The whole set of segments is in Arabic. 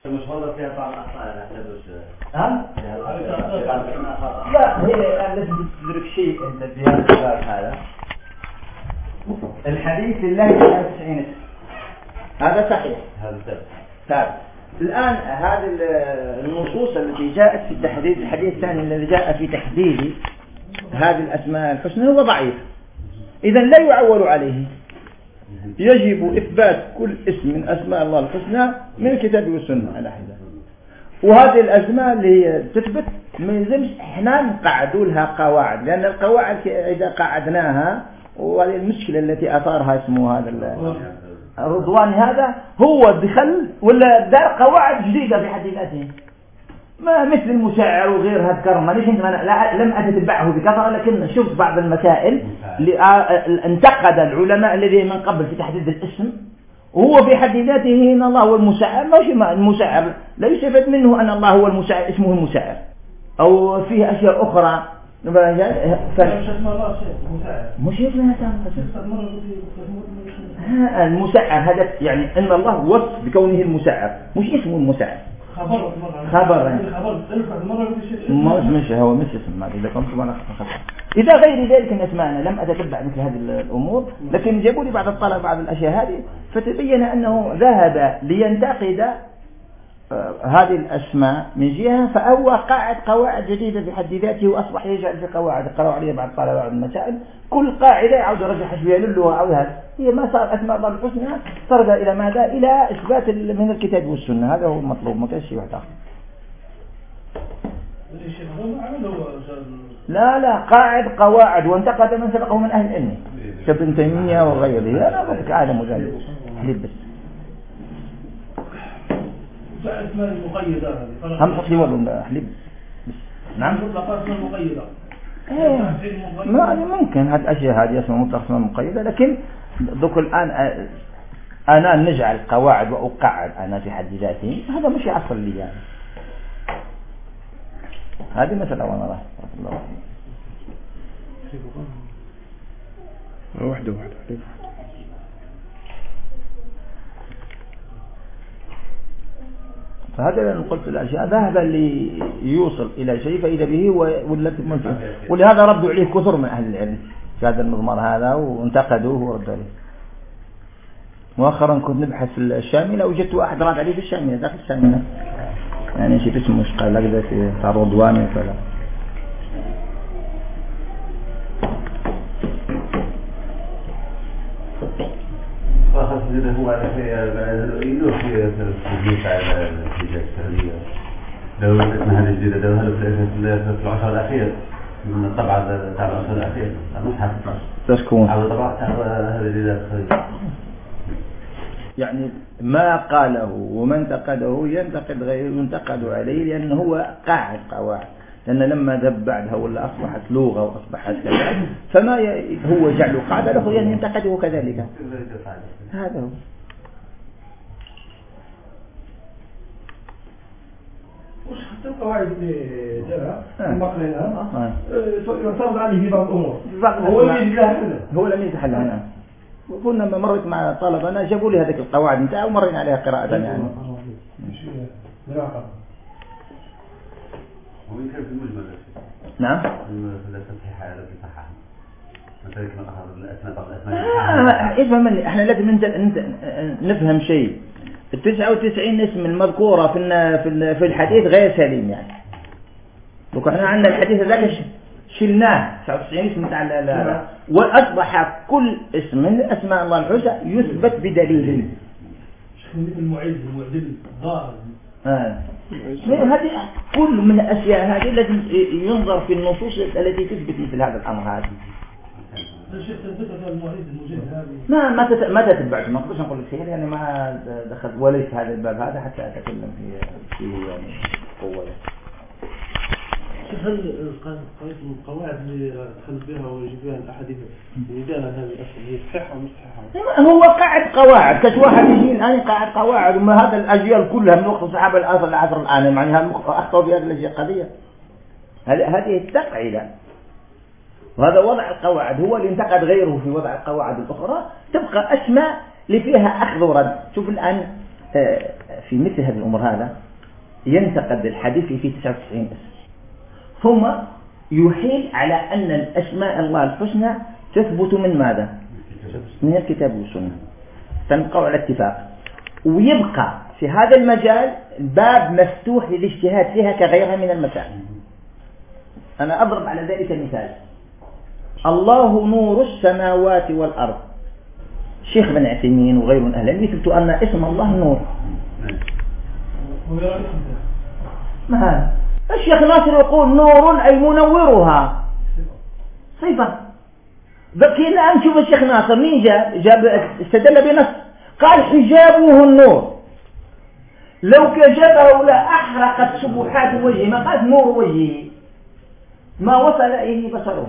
مش والله فيها بعض الأخطاء ها؟ لا هي لازم تدرك شيء أنت في هذا الباب هذا. الحديث لله 99 اسم هذا صحيح، هذا ثابت. الآن هذه النصوص التي جاءت في تحديد الحديث الثاني الذي جاء في تحديد هذه الأسماء الحسنى هو ضعيف، إذا لا يعول عليه. يجب إثبات كل اسم من أسماء الله الحسنى من الكتاب والسنة على حدة. وهذه الأسماء اللي هي تثبت ما يلزمش إحنا نقعدوا لها قواعد، لأن القواعد إذا قعدناها، وهذه المشكلة التي أثارها اسمه هذا الرضواني، هذا هو دخل ولا دار قواعد جديدة في حد ذاته، ما مثل المشاعر وغيرها ذكرنا. ليش لم أتتبعه بكثرة، لكن شفت بعض المسائل اللي انتقد العلماء الذين من قبل في تحديد الاسم، وهو في حد ذاته إن الله هو المشاعر. ما المشاعر لا يستفاد منه أن الله هو المشاعر، اسمه المشاعر، أو فيه أشياء أخرى. مش اسمها المسعر، هذا يعني أن الله وصف بكونه المسعر، مش اسمه المسعر. خبر مش هو مش اسم. إذا كنت إذا غير ذلك من أسماءنا لم أتتبع مثل هذه الأمور، لكن جابوا لي بعض الطلبة بعض الأشياء هذه، فتبين أنه ذهب لينتقد هذه الأسماء من جهة، فهو قاعد قواعد جديدة في حد ذاته، وأصبح يجعل في قواعد قرأوا عليها بعض الطلبة بعض المسائل، كل قاعدة يعود رجح شوية لله أو هذا، هي ما صار أسماء الله الحسنى ترجع إلى ماذا؟ إلى إثبات من الكتاب والسنة. هذا هو المطلوب، ما كان شيء واحد آخر. لا قاعد قواعد، وانتقد من سبقه من أهل العلم كابن تيمية وغيره. أنا أقولك عالم ذلك حليب بس اسماء المقيدة هم حصلي ولا حليب بس. نعم مطلقات اسماء مقيدة. ما ممكن هذه الأشياء هذه اسمها مطلقة اسماء مقيدة، لكن ذوك الآن أنا نجعل قواعد وأقعد أنا في حد ذاتي، هذا مش يعصر لي يعني. هذه مسألة وانا راح الله واحدة فهذا اللي قلت الأشياء، ذهب اللي يوصل إلى شيء فإذا به والتي ممكن، ولهذا ردوا عليه كثر من أهل العلم في هذا المضمار هذا وانتقدوه وردوا عليه. مؤخرا كنت نبحث في الشاملة، وجدت واحد راد عليه في الشاملة داخل الشاملة، يعني نسيت اسمه مش قال لك ذا بتاع رضواني وكذا. فخص إذا هو يلوح في التسجيل على النتيجة السرية. لو اسمها هذه الجديدة لو هذا في العشر الأخير من الطبعة تاع العشر الأخير المصحف تسكون على طبعة هذه الجديدة السرية. يعني ما قاله ومن انتقده ينتقد غيره ينتقد عليه، لأنه هو قاعد قواعد، لأن لما ذب بعدها ولا أصبحت لغة وأصبحت كذا، فما هو جعله قاعدة له ينتقده كذلك. هذا هو. وش حتى القواعد اللي جاءها مقرنها يعترض عليه في بعض الأمور، هو لم يتحلها. كنا ما مرت مع طلبنا جابوا لي هذيك القواعد نتاعو ومرينا عليها قراءة يعني. ومن كان في المجمل نعم. التصحيح على الصحة مثلا كما أخذ الأسماء بعض الأسماء. افهم مني، احنا لازم نفهم شيء. 99 اسم المذكورة في الحديث غير سليم يعني. لو احنا عندنا الحديث ذاك شلناه 99 اسم تاع لا، واصبح كل اسم من اسماء الله الحسنى يثبت بدليل. المعز المعدل الظاهر. هذه كل من الاشياء هذه لازم ينظر في النصوص التي تثبت مثل هذا الامر هذا. ما تتبعت، ما اقدرش نقول خير يعني، ما دخلت وليس هذا الباب هذا حتى اتكلم فيه يعني قوه. هل القواعد اللي دخلت بها ويجي بها الاحاديث اللي قالها هذه الاصل هي صحيحه ومش صحيحه؟ هو قاعد قواعد كاش واحد يجي الان قاعد قواعد، وما هذا الاجيال كلها من وقت الصحابه العصر الان يعني هذا اخطأوا في هذه الاشياء قضيه. هذه التقعيده، وهذا وضع القواعد هو اللي انتقد غيره في وضع القواعد الاخرى. تبقى اسماء اللي فيها اخذ ورد. شوف الان في مثل هذه الأمور هذا ينتقد الحديث في 99 اسم، ثم يحيل على أن الأسماء الله الحسنى تثبت من ماذا؟ من الكتاب والسنة، تنقع على اتفاق، ويبقى في هذا المجال باب مفتوح للاجتهاد فيها كغيرها من المسائل. أنا أضرب على ذلك المثال: الله نور السماوات والأرض. الشيخ بن عثيمين وغيره من أهل العلم يثبتوا أن اسم الله نور. ما هذا؟ الشيخ ناصر يقول نور أي منورها، صفة. بقي الآن نشوف الشيخ ناصر مين جاب استدل بنص، قال حجابه النور، لو كشفه لأحرقت سبحات وجهه، ما قال نور وجهه، ما وصل إليه بصره.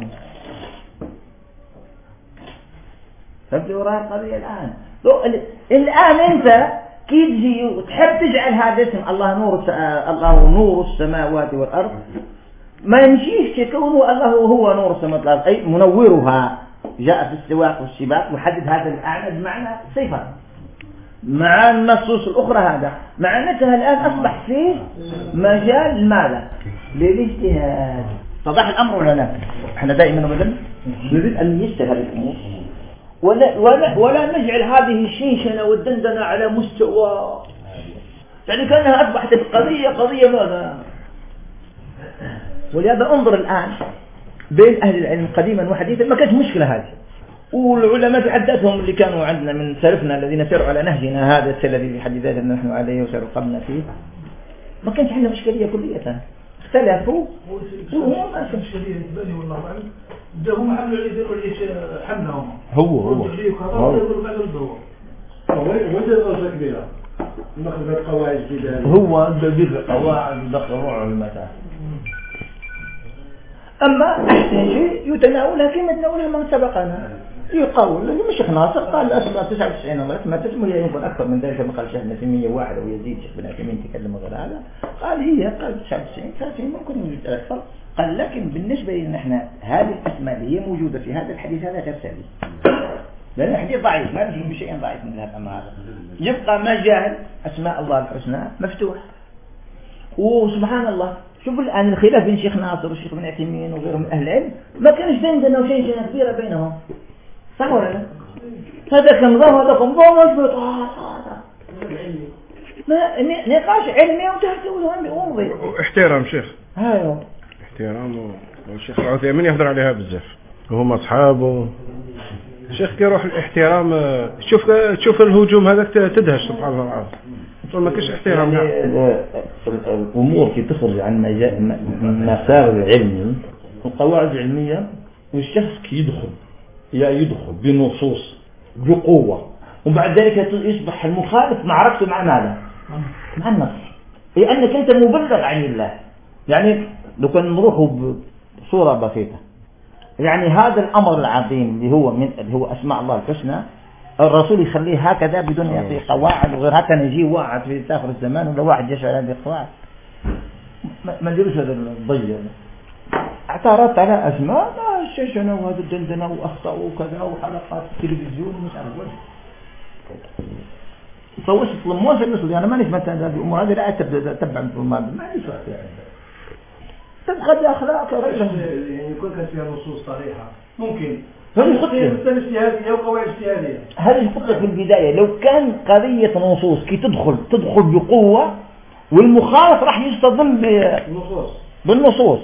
فهمت وراء القضية الآن أنت كي تجي وتحب تجعل هذا اسم الله نور السماوات والأرض، ما يمشيش كونه الله هو نور السماوات والأرض أي منورها، جاء في السواق والسباق وحدد هذا الأعلى بمعنى صفة مع النصوص الأخرى. هذا معناتها الآن أصبح فيه مجال ماذا؟ للاجتهاد. صدح الأمر ولا لا؟ احنا دائما وبدل نريد أن نيسر هذه الأمور ولا نجعل هذه الشنشنة والدندنة على مستوى، يعني كأنها أصبحت قضية ماذا؟ ولهذا انظر الآن بين أهل العلم قديما وحديثا ما كانت مشكلة هذه، والعلماء في حد ذاتهم اللي كانوا عندنا من سلفنا الذين سيروا على نهجنا هذا السلفي في حد ذاتنا نحن عليه وسيروا قبلنا فيه، ما كانش عندنا إشكالية كلية، اختلفوا وهم ما كانش إشكالية تبني والله أعلم، هم حملوا عليه يقولوا ليش حملهم هو كبيرة ناخذ قواعد كده، هو قواعد دخلوا المتاع. أما أحسن شيء يتناولها كما تناولها من سبقنا، يقول الشيخ ناصر قال الأسماء 99 الله اسمها تسمى يمكن أكثر من ذلك، ما قال شيخ بن عثيمين 1 أو يزيد شيخ بن عثيمين تكلم غير هذا، قال 99 30 ممكن يوجد أكثر، قال لكن بالنسبة لنا احنا هذه الأسماء اللي هي موجودة في هذا الحديث هذا ترسالي، لأن الحديث ضعيف ما نجي بشيء ضعيف من هذا. أما هذا يبقى مجال أسماء الله الحسنى مفتوح. وسبحان الله شوف الآن الخلاف بين شيخ ناصر والشيخ بن عثيمين وغيرهم من أهل العلم ما كانش دندنة وشيء كبيرة بينهم، صح ولا لا؟ هذا كان ظهر هذا كان ظهر ما نقاش علمي ومضي احترام شيخ، هايو احترام. والشيخ العثيمين يهضر عليها بزاف وهم أصحابه. الشيخ كيروح الاحترام، شوف الهجوم هذاك تدهش سبحان الله العظيم، ما كاش احترام. الأمور كي تخرج عن مسار العلمي والقواعد العلمية، والشخص كي يدخل بنصوص بقوة وبعد ذلك يصبح المخالف معركته مع ماذا؟ مع النص، لأنك أنت مبلغ عن الله. يعني لو كان نروح بصورة بسيطة، يعني هذا الأمر العظيم اللي هو أسماء الله الحسنى، الرسول يخليه هكذا بدون يعطي قواعد وغير هكذا. يجي واحد في آخر الزمان ولا واحد يشعر هذه القواعد ما نديروش هذا الضيق. اعترضت على أسماء الشيشنة وهذا الدندنة وأخطاء وكذا وحلقات التلفزيون ومش عارف وش فوش الظلموس اللي أنا مانيش مثلا هذه الأمور هذه لا تتبع مثل ما مانيش يعني تبقى بأخلاق رجل يعني يكون كان فيها نصوص صريحة ممكن هذه خطة اجتهادية وقواعد اجتهادية. هذه خطة في البداية. لو كان قضية نصوص كي تدخل بقوة والمخالف راح يصطدم بالنصوص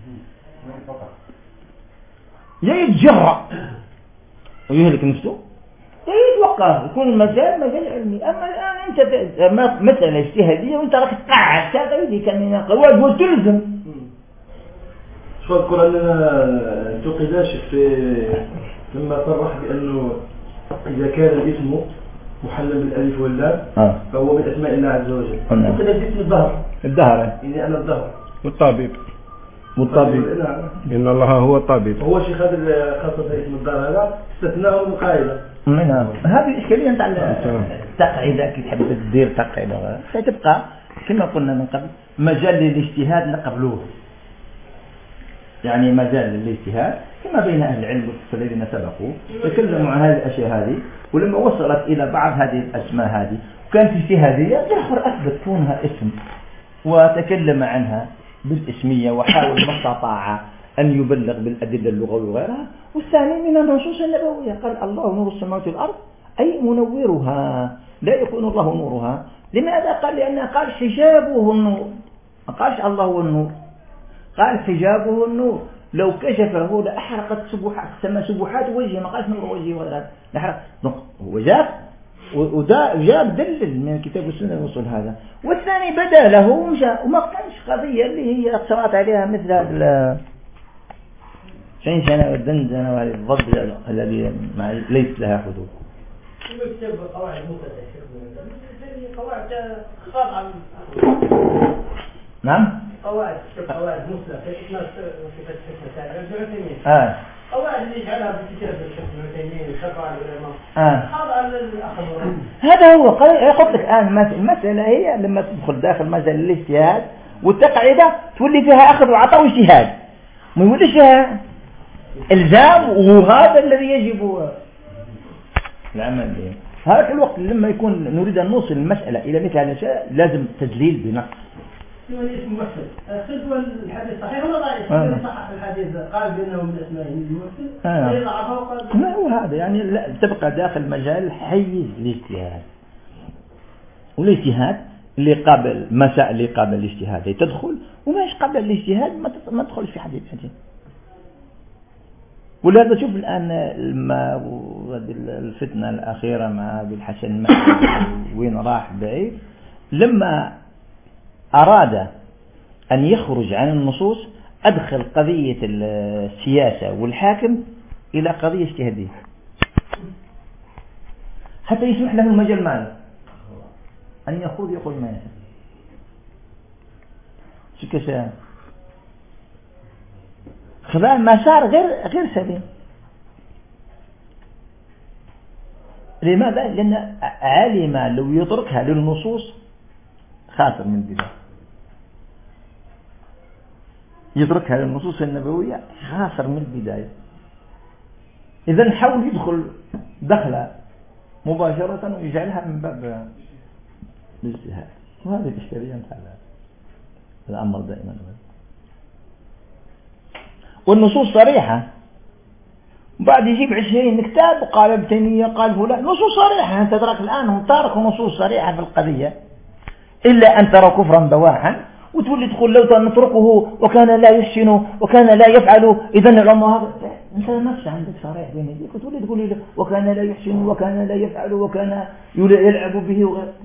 يا يتجرأ ويهلك نفسه يا يتوقف، يكون المجال علمي. أما الآن أنت مسألة اجتهادية وأنت راح تقعد تغيرك من القواعد وتلزم. شو أذكر أننا تقداش لما صرح بأنه إذا كان الاسم محلل بالألف واللام فهو من أسماء الله عز وجل. تقداش اسم الظهر يعني أنا الظهر والطبيب إن الله هو الطبيب. هو شيخ هذا خاصة اسم الظهر هذا استثناءه من قاعدة. هذه الإشكالية نتاع التقعيدة كي تحب تدير تقعيدة فتبقى كما قلنا من قبل مجال للاجتهاد نقبلوه، يعني مجال للاجتهاد كما بين أهل العلم الذين سبقوا تكلموا عن هذه الأشياء هذه، ولما وصلت إلى بعض هذه الأسماء هذه كانت اجتهادية، الآخر أثبت كونها اسم وتكلم عنها بالاسمية وحاول ما استطاع أن يبلغ بالأدلة اللغوية وغيرها. والثاني من النصوص النبوية، قال الله نور السماوات والأرض أي منورها، لا يكون الله نورها. لماذا؟ قال لأنه قال حجابه النور، ما قالش الله هو النور، قال حجابه النور. لو كشفه لأحرقت سبحات السماء، سبحات وجهه، ما قالش نور وجهه ولا أحرق. هو وجاب دلل من الكتاب والسنة الوصول هذا. والثاني بدا له وما كانش قضية اللي هي اقترأت عليها مثل هذا شنشنة والدندنة وهذه الضد الذي ليس لها حدود. يكتب قواعد قواعد خاضعة. نعم. قواعد مثلى في صفة الحكمة قواعد اللي يجعلها في كتاب الحكمة والتيمين وشرع العلماء خاضعة للأخذ. هذا هو قلت لك الآن المسألة هي لما تدخل داخل مجال الاجتهاد والتقعدة تولي فيها أخذ وعطاء واجتهاد، ما يوليش فيها إلزام، وهذا الذي يجب العمل به. هذا الوقت لما يكون نريد أن نوصل المسألة إلى مثل هذا الشيء لازم تدليل بنص. اسم ممثل خذوا الحديث صحيح ولا ضعيف؟ صحح الحديث قال بأنه من أسماء الممثل ضعفه وقال ما هو هذا، يعني لا تبقى داخل مجال حيز الاجتهاد، والاجتهاد اللي قابل مسائل اللي قابل الاجتهاد تدخل، وماش قابل الاجتهاد ما تدخلش في حديث. ولهذا شوف الآن الفتنة الأخيرة مع أبي الحسن المهدي وين راح بعيد، لما أراد أن يخرج عن النصوص أدخل قضية السياسة والحاكم إلى قضية اجتهادية حتى يسمح له المجال معنا أن يقول ما يسمع. شو كسان خلال ما صار غير سليم. لماذا؟ لأن علم لو يتركها للنصوص خاسر من البداية، يتركها للنصوص النبوية خاسر من البداية. إذن حاول يدخل دخلة مباشرة ويجعلها من باب الاجتهاد، وهذه الإشكالية نتاع الأمر دائما. والنصوص صريحة، بعد يجيب 20 كتاب قال ابن تيمية قال فلان، نصوص صريحة. أنت تراك الآن هم تاركوا نصوص صريحة في القضية، إلا أن ترى كفرا بواحا وتولي تقول لو نتركه وكان لا يحسن وكان لا يفعل إذن العلماء. أنت نفس عندك صريح بين يديك وتولي تقول لي وكان لا يحسن وكان لا يفعل وكان يلعب به وغير.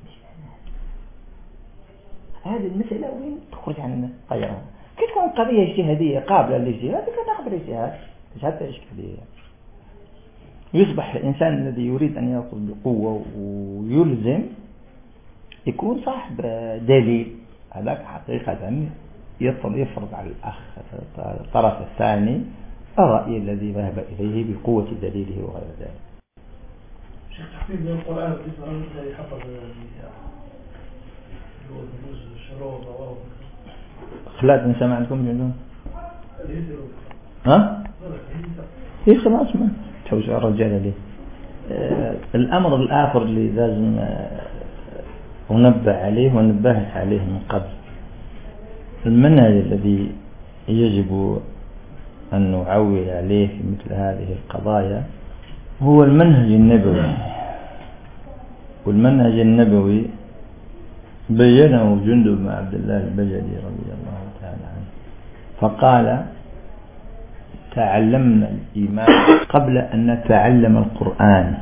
هذه المسألة وين تخرج عن غيرها؟ كي تكون قضية اجتهادية قابلة للاجتهاد كان قابل الاجتهاد، مش حتى إشكالية. يصبح الإنسان الذي يريد أن يأخذ بقوة ويلزم يكون صاحب دليل، هذاك حقيقة يفرض على الأخ الطرف الثاني الرأي الذي ذهب إليه بقوة دليله وغير ذلك. شيخ تحفيظ القرآن بالنسبة حفظ خلات من سمع عندكم جندون ها؟ إيه خلاص ما توجع الرجال لي. الأمر الآخر اللي لازم ونبه عليه ونبهت عليه من قبل، المنهج الذي يجب أن نعول عليه في مثل هذه القضايا هو المنهج النبوي. والمنهج النبوي بينه جندب بن عبد الله البجلي رضي الله تعالى عنه، فقال تعلمنا الإيمان قبل أن نتعلم القرآن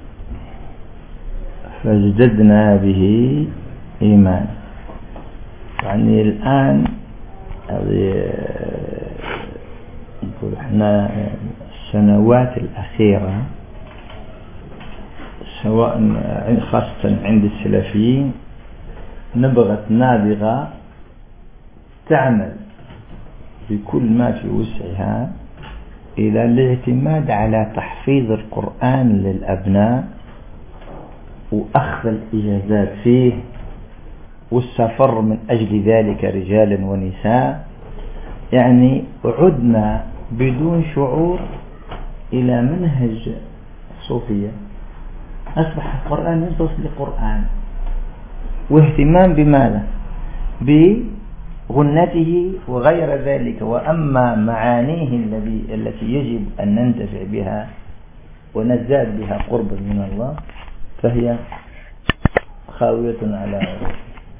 فازددنا به إيمان. يعني الآن نقول احنا السنوات الأخيرة سواء خاصة عند السلفيين نبغت نابغة تعمل بكل ما في وسعها إلى الاعتماد على تحفيظ القرآن للأبناء وأخذ الإجازات فيه والسفر من أجل ذلك رجالا ونساء. يعني عدنا بدون شعور إلى منهج صوفية. أصبح القرآن يدرس للقرآن واهتمام بماذا؟ بغنته وغير ذلك. وأما معانيه التي يجب أن ننتفع بها ونزداد بها قربا من الله فهي خاوية على عروش.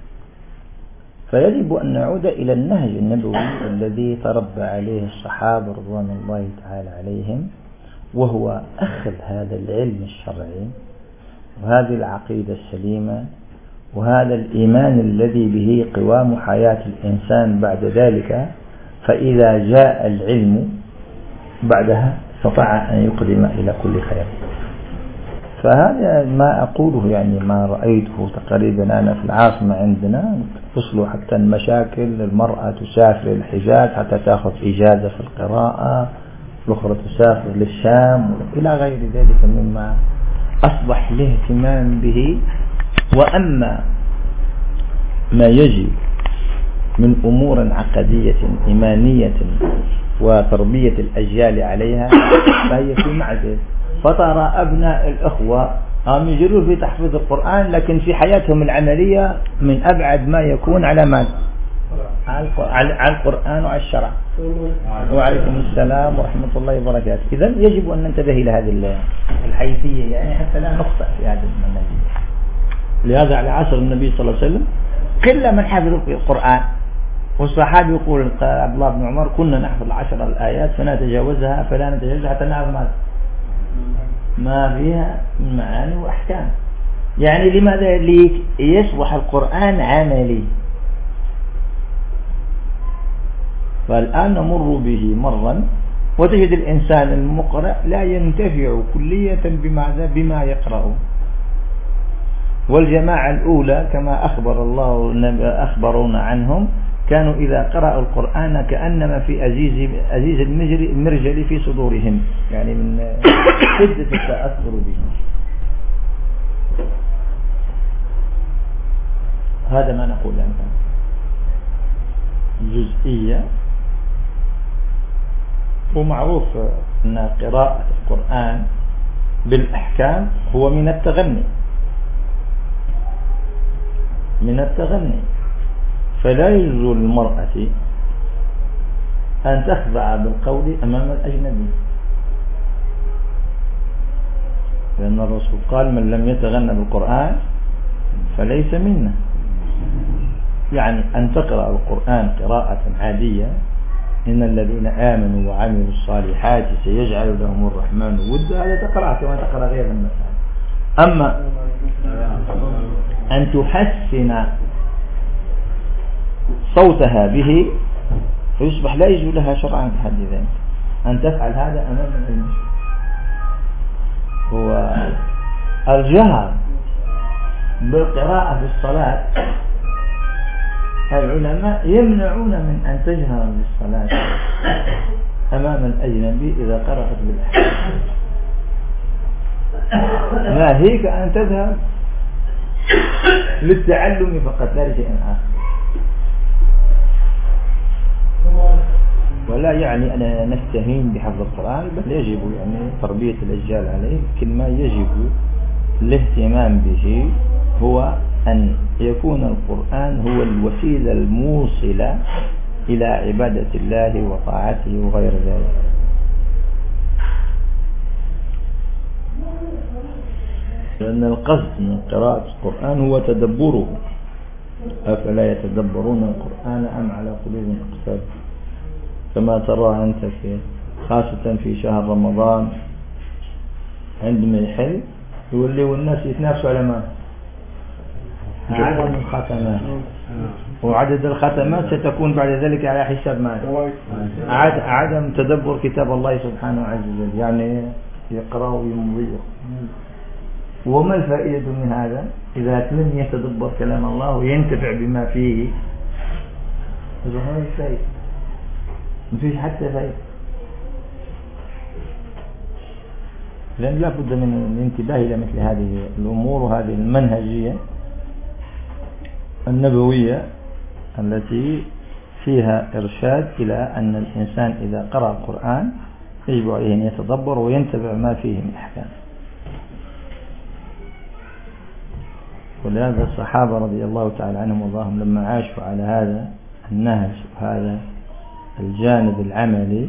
فيجب أن نعود إلى النهج النبوي الذي تربى عليه الصحابة رضوان الله تعالى عليهم، وهو أخذ هذا العلم الشرعي وهذه العقيدة السليمة وهذا الإيمان الذي به قوام حياة الإنسان بعد ذلك، فإذا جاء العلم بعدها استطاع أن يقدم إلى كل خير. فهذا ما أقوله، يعني ما رأيته تقريبا أنا في العاصمة عندنا تصل حتى المشاكل، المرأة تسافر الحجاز حتى تأخذ إجازة في القراءة، الأخرى تسافر للشام إلى غير ذلك مما أصبح الاهتمام به. وأما ما يجب من أمور عقدية إيمانية وتربية الأجيال عليها فهي في معزل. فترى أبناء الأخوة يجرون في تحفيظ القرآن، لكن في حياتهم العملية من أبعد ما يكون على ماذا؟ على القرآن وعلى الشرع. وعليكم السلام ورحمة الله وبركاته. إذن يجب أن ننتبه إلى هذه الحيثية، يعني حتى لا نخطئ في هذا المنهج. لهذا على عصر النبي صلى الله عليه وسلم قل من حفظ القرآن، والصحابي يقول عبد الله بن عمر كنا نحفظ 10 الآيات فلا نتجاوزها حتى نعرف ما فيها من معاني وأحكام. يعني لماذا؟ ليصبح القرآن عملي. فالآن نمر به مرا وتجد الإنسان المقرأ لا ينتفع كلية بما يقرأ. والجماعة الأولى كما أخبرونا عنهم كانوا إذا قرأوا القرآن كأنما في أزيز المرجل في صدورهم، يعني من شدة التأثر به. هذا ما نقول عنه. جزئية. ومعروف أن قراءة القرآن بالأحكام هو من التغني. فلا يجوز للمرأة أن تخضع بالقول أمام الأجنبي، لأن الرسول قال من لم يتغنى بالقرآن فليس منا. يعني أن تقرأ القرآن قراءة عادية، إن الذين آمنوا وعملوا الصالحات سيجعل لهم الرحمن ودا، هذا تقرأ كما تقرأ غير المسائل. أما أن تحسن صوتها به فيصبح لا يجوز لها شرعا في حد ذلك أن تفعل هذا أمام العلم. هو الجهر بالقراءة في الصلاة، العلماء يمنعون من أن تجهر بالصلاة أمام الأجنبي إذا قرأت بالأحكام. ناهيك أن تذهب للتعلم فقط لا لشيء آخر. ولا يعني أن نستهين بحفظ القرآن، بل يجب يعني تربية الأجيال عليه. لكن ما يجب الاهتمام به هو أن يكون القرآن هو الوسيلة الموصلة إلى عبادة الله وطاعته وغير ذلك. لأن القصد من قراءة القرآن هو تدبره. أفلا يتدبرون القرآن أم على قلوب أقفالها؟ كما ترى أنت خاصة في شهر رمضان عندما يحل يولي الناس يتنافسوا على ما عدد الختمات، وعدد الختمات ستكون بعد ذلك على حساب ما عدم تدبر كتاب الله سبحانه عز وجل، يعني يقرأ ويمضي. وما الفائدة من هذا إذا لم يتدبر كلام الله وينتفع بما فيه؟ هذا الفائدة ما فيش حتى فائدة. لأن لا بد من الانتباه إلى مثل هذه الأمور وهذه المنهجية النبوية التي فيها إرشاد إلى أن الإنسان إذا قرأ القرآن يجب عليه أن يتدبر وينتبع ما فيه من أحكام. ولهذا الصحابة رضي الله تعالى عنهم وارضاهم لما عاشوا على هذا النهج وهذا الجانب العملي،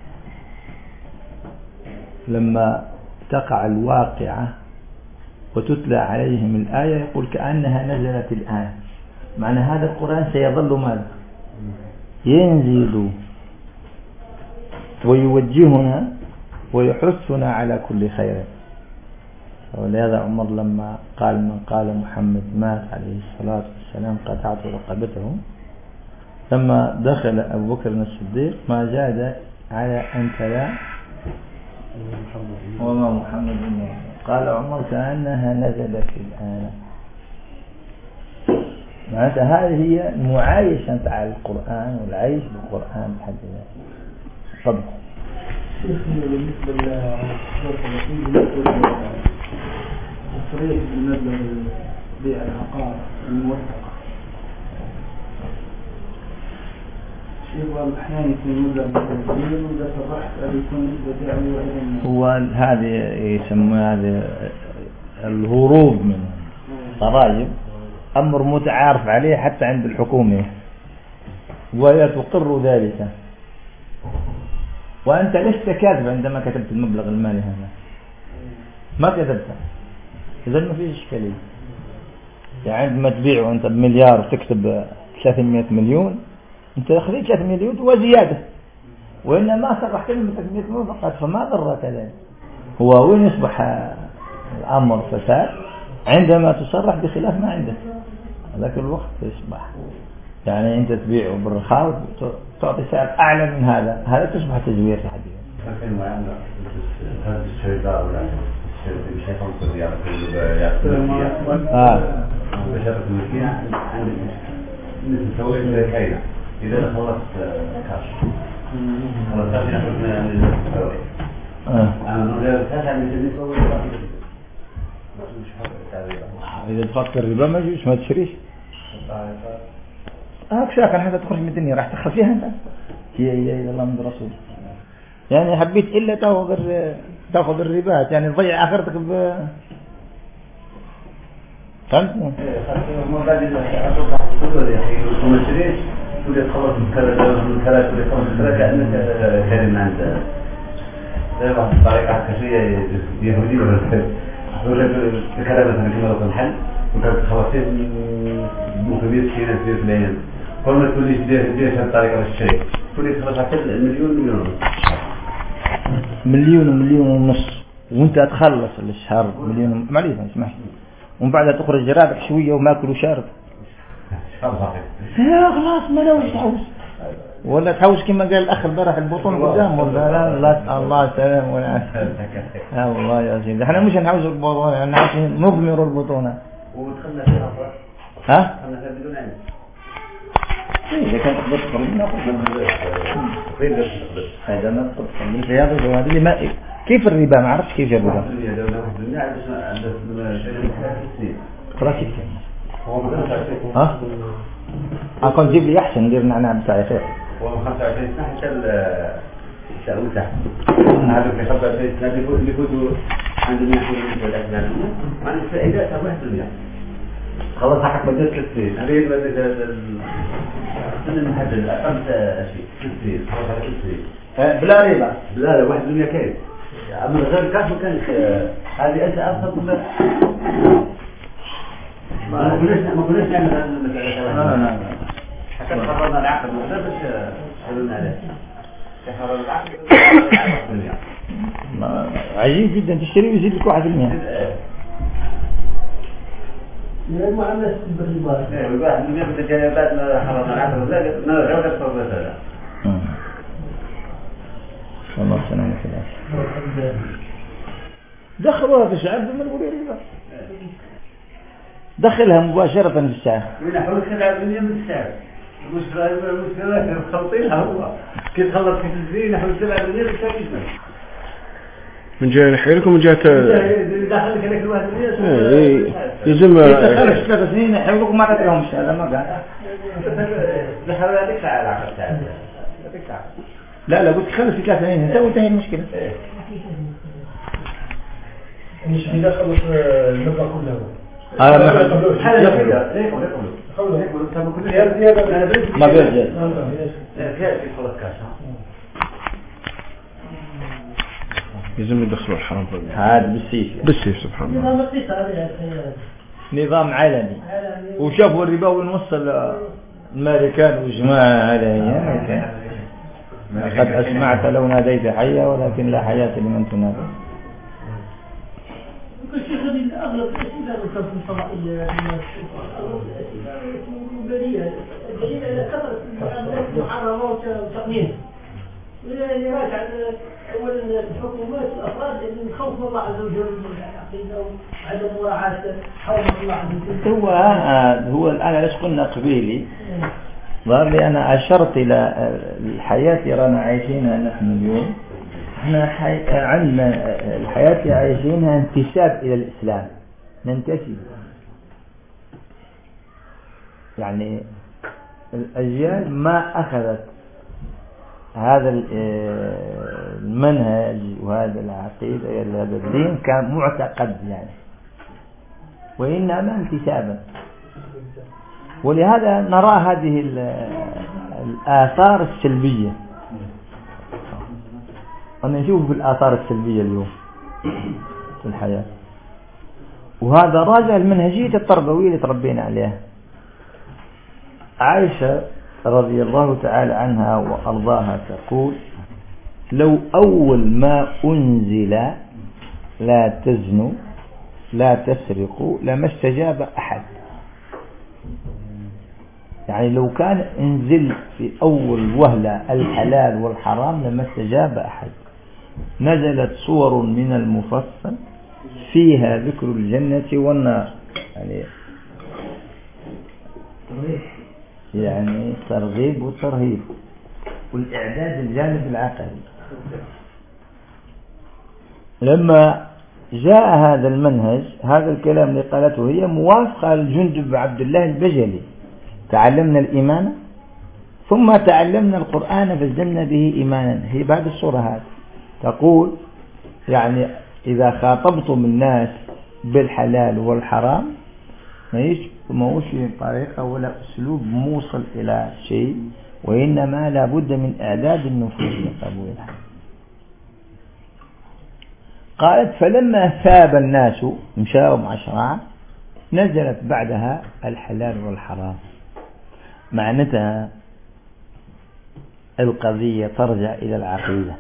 لما تقع الواقعة وتتلى عليهم الآية يقول كأنها نزلت الآن. معنى هذا القرآن سيظل ماذا؟ ينزل ويوجهنا ويحثنا على كل خير. ولهذا عمر لما قال من قال محمد مات عليه الصلاة والسلام قطعت رقبته، لما دخل أبو بكر الصديق ما زاد على أن تلا وما محمد قال عمر كأنها نزلت الآن. معناتها هذه هي المعايشة على القرآن والعيش بالقرآن بحد ذاته. تفضل. بالنسبة للتصريح بالمبلغ بالعقار الموثقة، أحيانا يكون مبلغ كبير وإذا صرحت يكون نسبة دعوة. هو هذه يسمى هذا الهروب من الضرائب أمر متعارف عليه حتى عند الحكومة وهي تقر ذلك، وأنت لست كاذب عندما كتبت المبلغ المالي هذا، ما كتبته، إذا ما فيش إشكالية. يعني عندما تبيع وأنت بمليار وتكتب 300 مليون، أنت أخذت 3 مليون وزيادة، وإنما صرح كلمة 300 مليون فقط، فما ضرك ذلك. هو وين يصبح الأمر فساد؟ عندما تصرح بخلاف ما عندك، ذاك الوقت يصبح يعني أنت تبيعه بالرخاوة تعطي سعر أعلى من هذا، هذا تصبح تزوير في حد ذاته. هذا الشركة ولا الشركة خمسة ريال بشرط المكينة عندك نسوي كينا إذا خلصت كاش خلصت كاش نأخذ من التسوي. أنا نقول تسعة من نسوي إذا دخلت الربا ما يجوز ما تشريش. كان حتى تخرج من الدنيا راح تخفيها أنت. هي إلى الله من الرسول. يعني حبيت إلا تأخذ الربات، يعني تضيع آخرتك فهمت؟ ما بعد أتوقع يا أخي وما تشريش تقول تخلص الكلام تقول تخلص الكلام كأنك كريم عند ده بعض طريقة كشيء يهودي ولا يقول الكلام مثلا كما لو كان حل وكانت خلاصين مكبير كينا في الأيام كل ما تقول لي دير عشان طريقة الشيء تقول لي خلاص حكل مليون ونص وانت تخلص الشهر مليون معليش ما اسمحش، ومن بعدها تخرج رابح شوية وماكل وشارب خلاص ما لوش تحوش ولا تحوش كما قال الأخ البارح البطون قدام ولا لا الله سلام والعافية. والله يا سيدي احنا مش نحوش البطون، احنا نضمر البطونة وتخلنا في الأفضل. ها؟ خلنا في بدون علم. إذا كانت تقدر تخرج ناخذ هذا ما تقدر الرياضة وهذا اللي ما كيف الربا ما عرفش كيف الربا. خلاص كيف ها؟ أقول جيب لي أحسن ندير نعناع بتاعي خير. هو 25 سنة حتى التأويل تحت. هذا في 25 سنة اللي كنتوا عندهم يحصلون ولا كذا. ما الفائدة تروح الدنيا. خلاص حق بدل 3 سنين. أريد بدل سنة المحدد أقل شيء 3 سنين. خلاص 3 سنين. بلا ربا. لا واحد الدنيا كيف؟ أما غير كاش كان هذه أنت أبسط من ما قلناش نعمل هذه المسألة. لا حتى حررنا العقد ولا بس قلنا عليه. حررنا العقد. عجيب جدا تشتري ويزيد لك 1%. يعني ما عملت بالربا. الواحد اللي يبدأ جاي بعد ما حررنا العقد ولا ما غير الصوت هذا. والله سلامة العافية. دخلوها في الشعب من الربا. دخلها مباشرة في الساعة. من حول 7% من الساعة. المشكلة الخلطينها هو. كيف خلص في الزين حول 7% من الساعة. من جهة نحيلكم من جهة. داخل كذاك الواحد يزم. يدخلش 3 سنين يحولوك ما تدريهمش هذا ما قال. دخل هذيك ساعة العقد ساعة. لا قلت خلص في 3 سنين انت وانتهي المشكلة. مش بيدخلوا المبلغ كله. ما بيرجع لازم يدخلوا الحرام هذا بالسيف سبحان الله. نظام عالمي. وشافوا الربا وين وصل الامريكان وجماعة عليها. قد أسمعت لو ناديت حيا ولكن لا حياة لمن تنادي. الشيخ هذه أغلب الأسئلة في الفضائية أغلب الأسئلة البرية الدليل على كثرة المحرمات وتقنين اللي راجع أولا الحكومات الأفراد اللي خوف من الله عز وجل من العقيدة وعدم مراعاة حرمة الله عز وجل. هو الآن ليش قلنا قبيلي ظهر لي أنا أشرت إلى الحياة رانا عايشينها نحن اليوم. احنا عندنا الحياة عايشينها انتساب إلى الإسلام، ننتسب يعني الأجيال ما أخذت هذا المنهج وهذا العقيدة هذا الدين كان معتقد يعني، وإنما انتسابا. ولهذا نرى هذه الآثار السلبية. أنا نشوف الآثار السلبية اليوم في الحياة، وهذا راجع المنهجية التربوية اللي تربينا عليها. عائشة رضي الله تعالى عنها وأرضاها تقول: لو أول ما أنزل لا تزنوا لا تسرقوا لما استجاب أحد. يعني لو كان انزل في أول وهلة الحلال والحرام لما استجاب أحد. نزلت صور من المفصل فيها ذكر الجنة والنار، يعني ترغيب وترهيب والإعداد الجانب العقلي. لما جاء هذا المنهج هذا الكلام اللي قالته هي موافقة لجندب عبد الله البجلي: تعلمنا الإيمان ثم تعلمنا القرآن فازددنا به إيمانا. هي بعد الصورة هذه تقول يعني إذا خاطبتم الناس بالحلال والحرام ما هوش طريقة ولا أسلوب موصل إلى شيء، وإنما لا بد من إعداد النفوس لقبول الحق. قالت: فلما ثاب الناس مشاهم عشرة نزلت بعدها الحلال والحرام. معناتها القضية ترجع إلى العقيدة.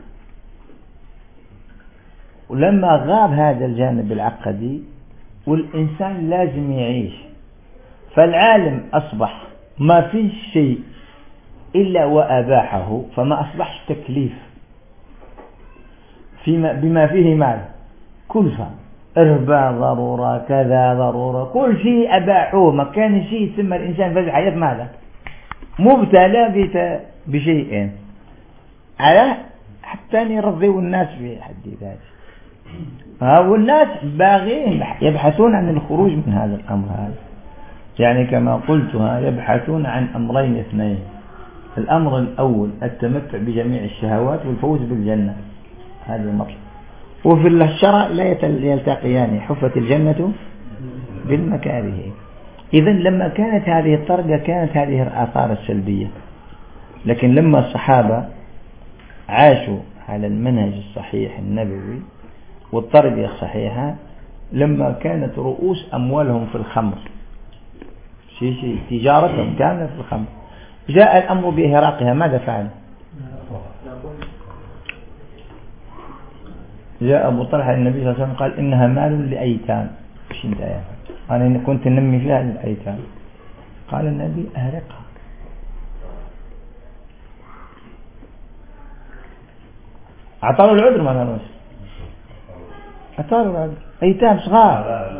ولما غاب هذا الجانب العقدي والإنسان لازم يعيش، فالعالم أصبح ما فيه شيء إلا وأباحه، فما أصبحش تكليف بما فيه مال كلفة، إرباء ضرورة، كذا ضرورة، كل شيء أباحوه. ما كان شيء ثم الإنسان في الحياة ماذا مبتلى بشيء على حتى يرضوا الناس في حد ذاته. والناس باغين يبحثون عن الخروج من هذا الأمر هذا. يعني كما قلتها يبحثون عن أمرين اثنين: الأمر الأول التمتع بجميع الشهوات والفوز بالجنة، هذا المطلب. وفي الشرع لا يلتقيان، حفت الجنة بالمكاره. إذن لما كانت هذه الطرقة كانت هذه الآثار السلبية. لكن لما الصحابة عاشوا على المنهج الصحيح النبوي والطريقة الصحيحة، لما كانت رؤوس أموالهم في الخمر، شيء تجارتهم كاملة في الخمر، جاء الأمر بإهراقها، ماذا فعل؟ جاء أبو طلحة النبي صلى الله عليه وسلم قال: إنها مال لأيتام. إيش انت يا أنا كنت نمي فيها للأيتام. قال النبي: أهرقها. أعطاه العذر ما قالوش، أعطاه العذر، أيتام صغار.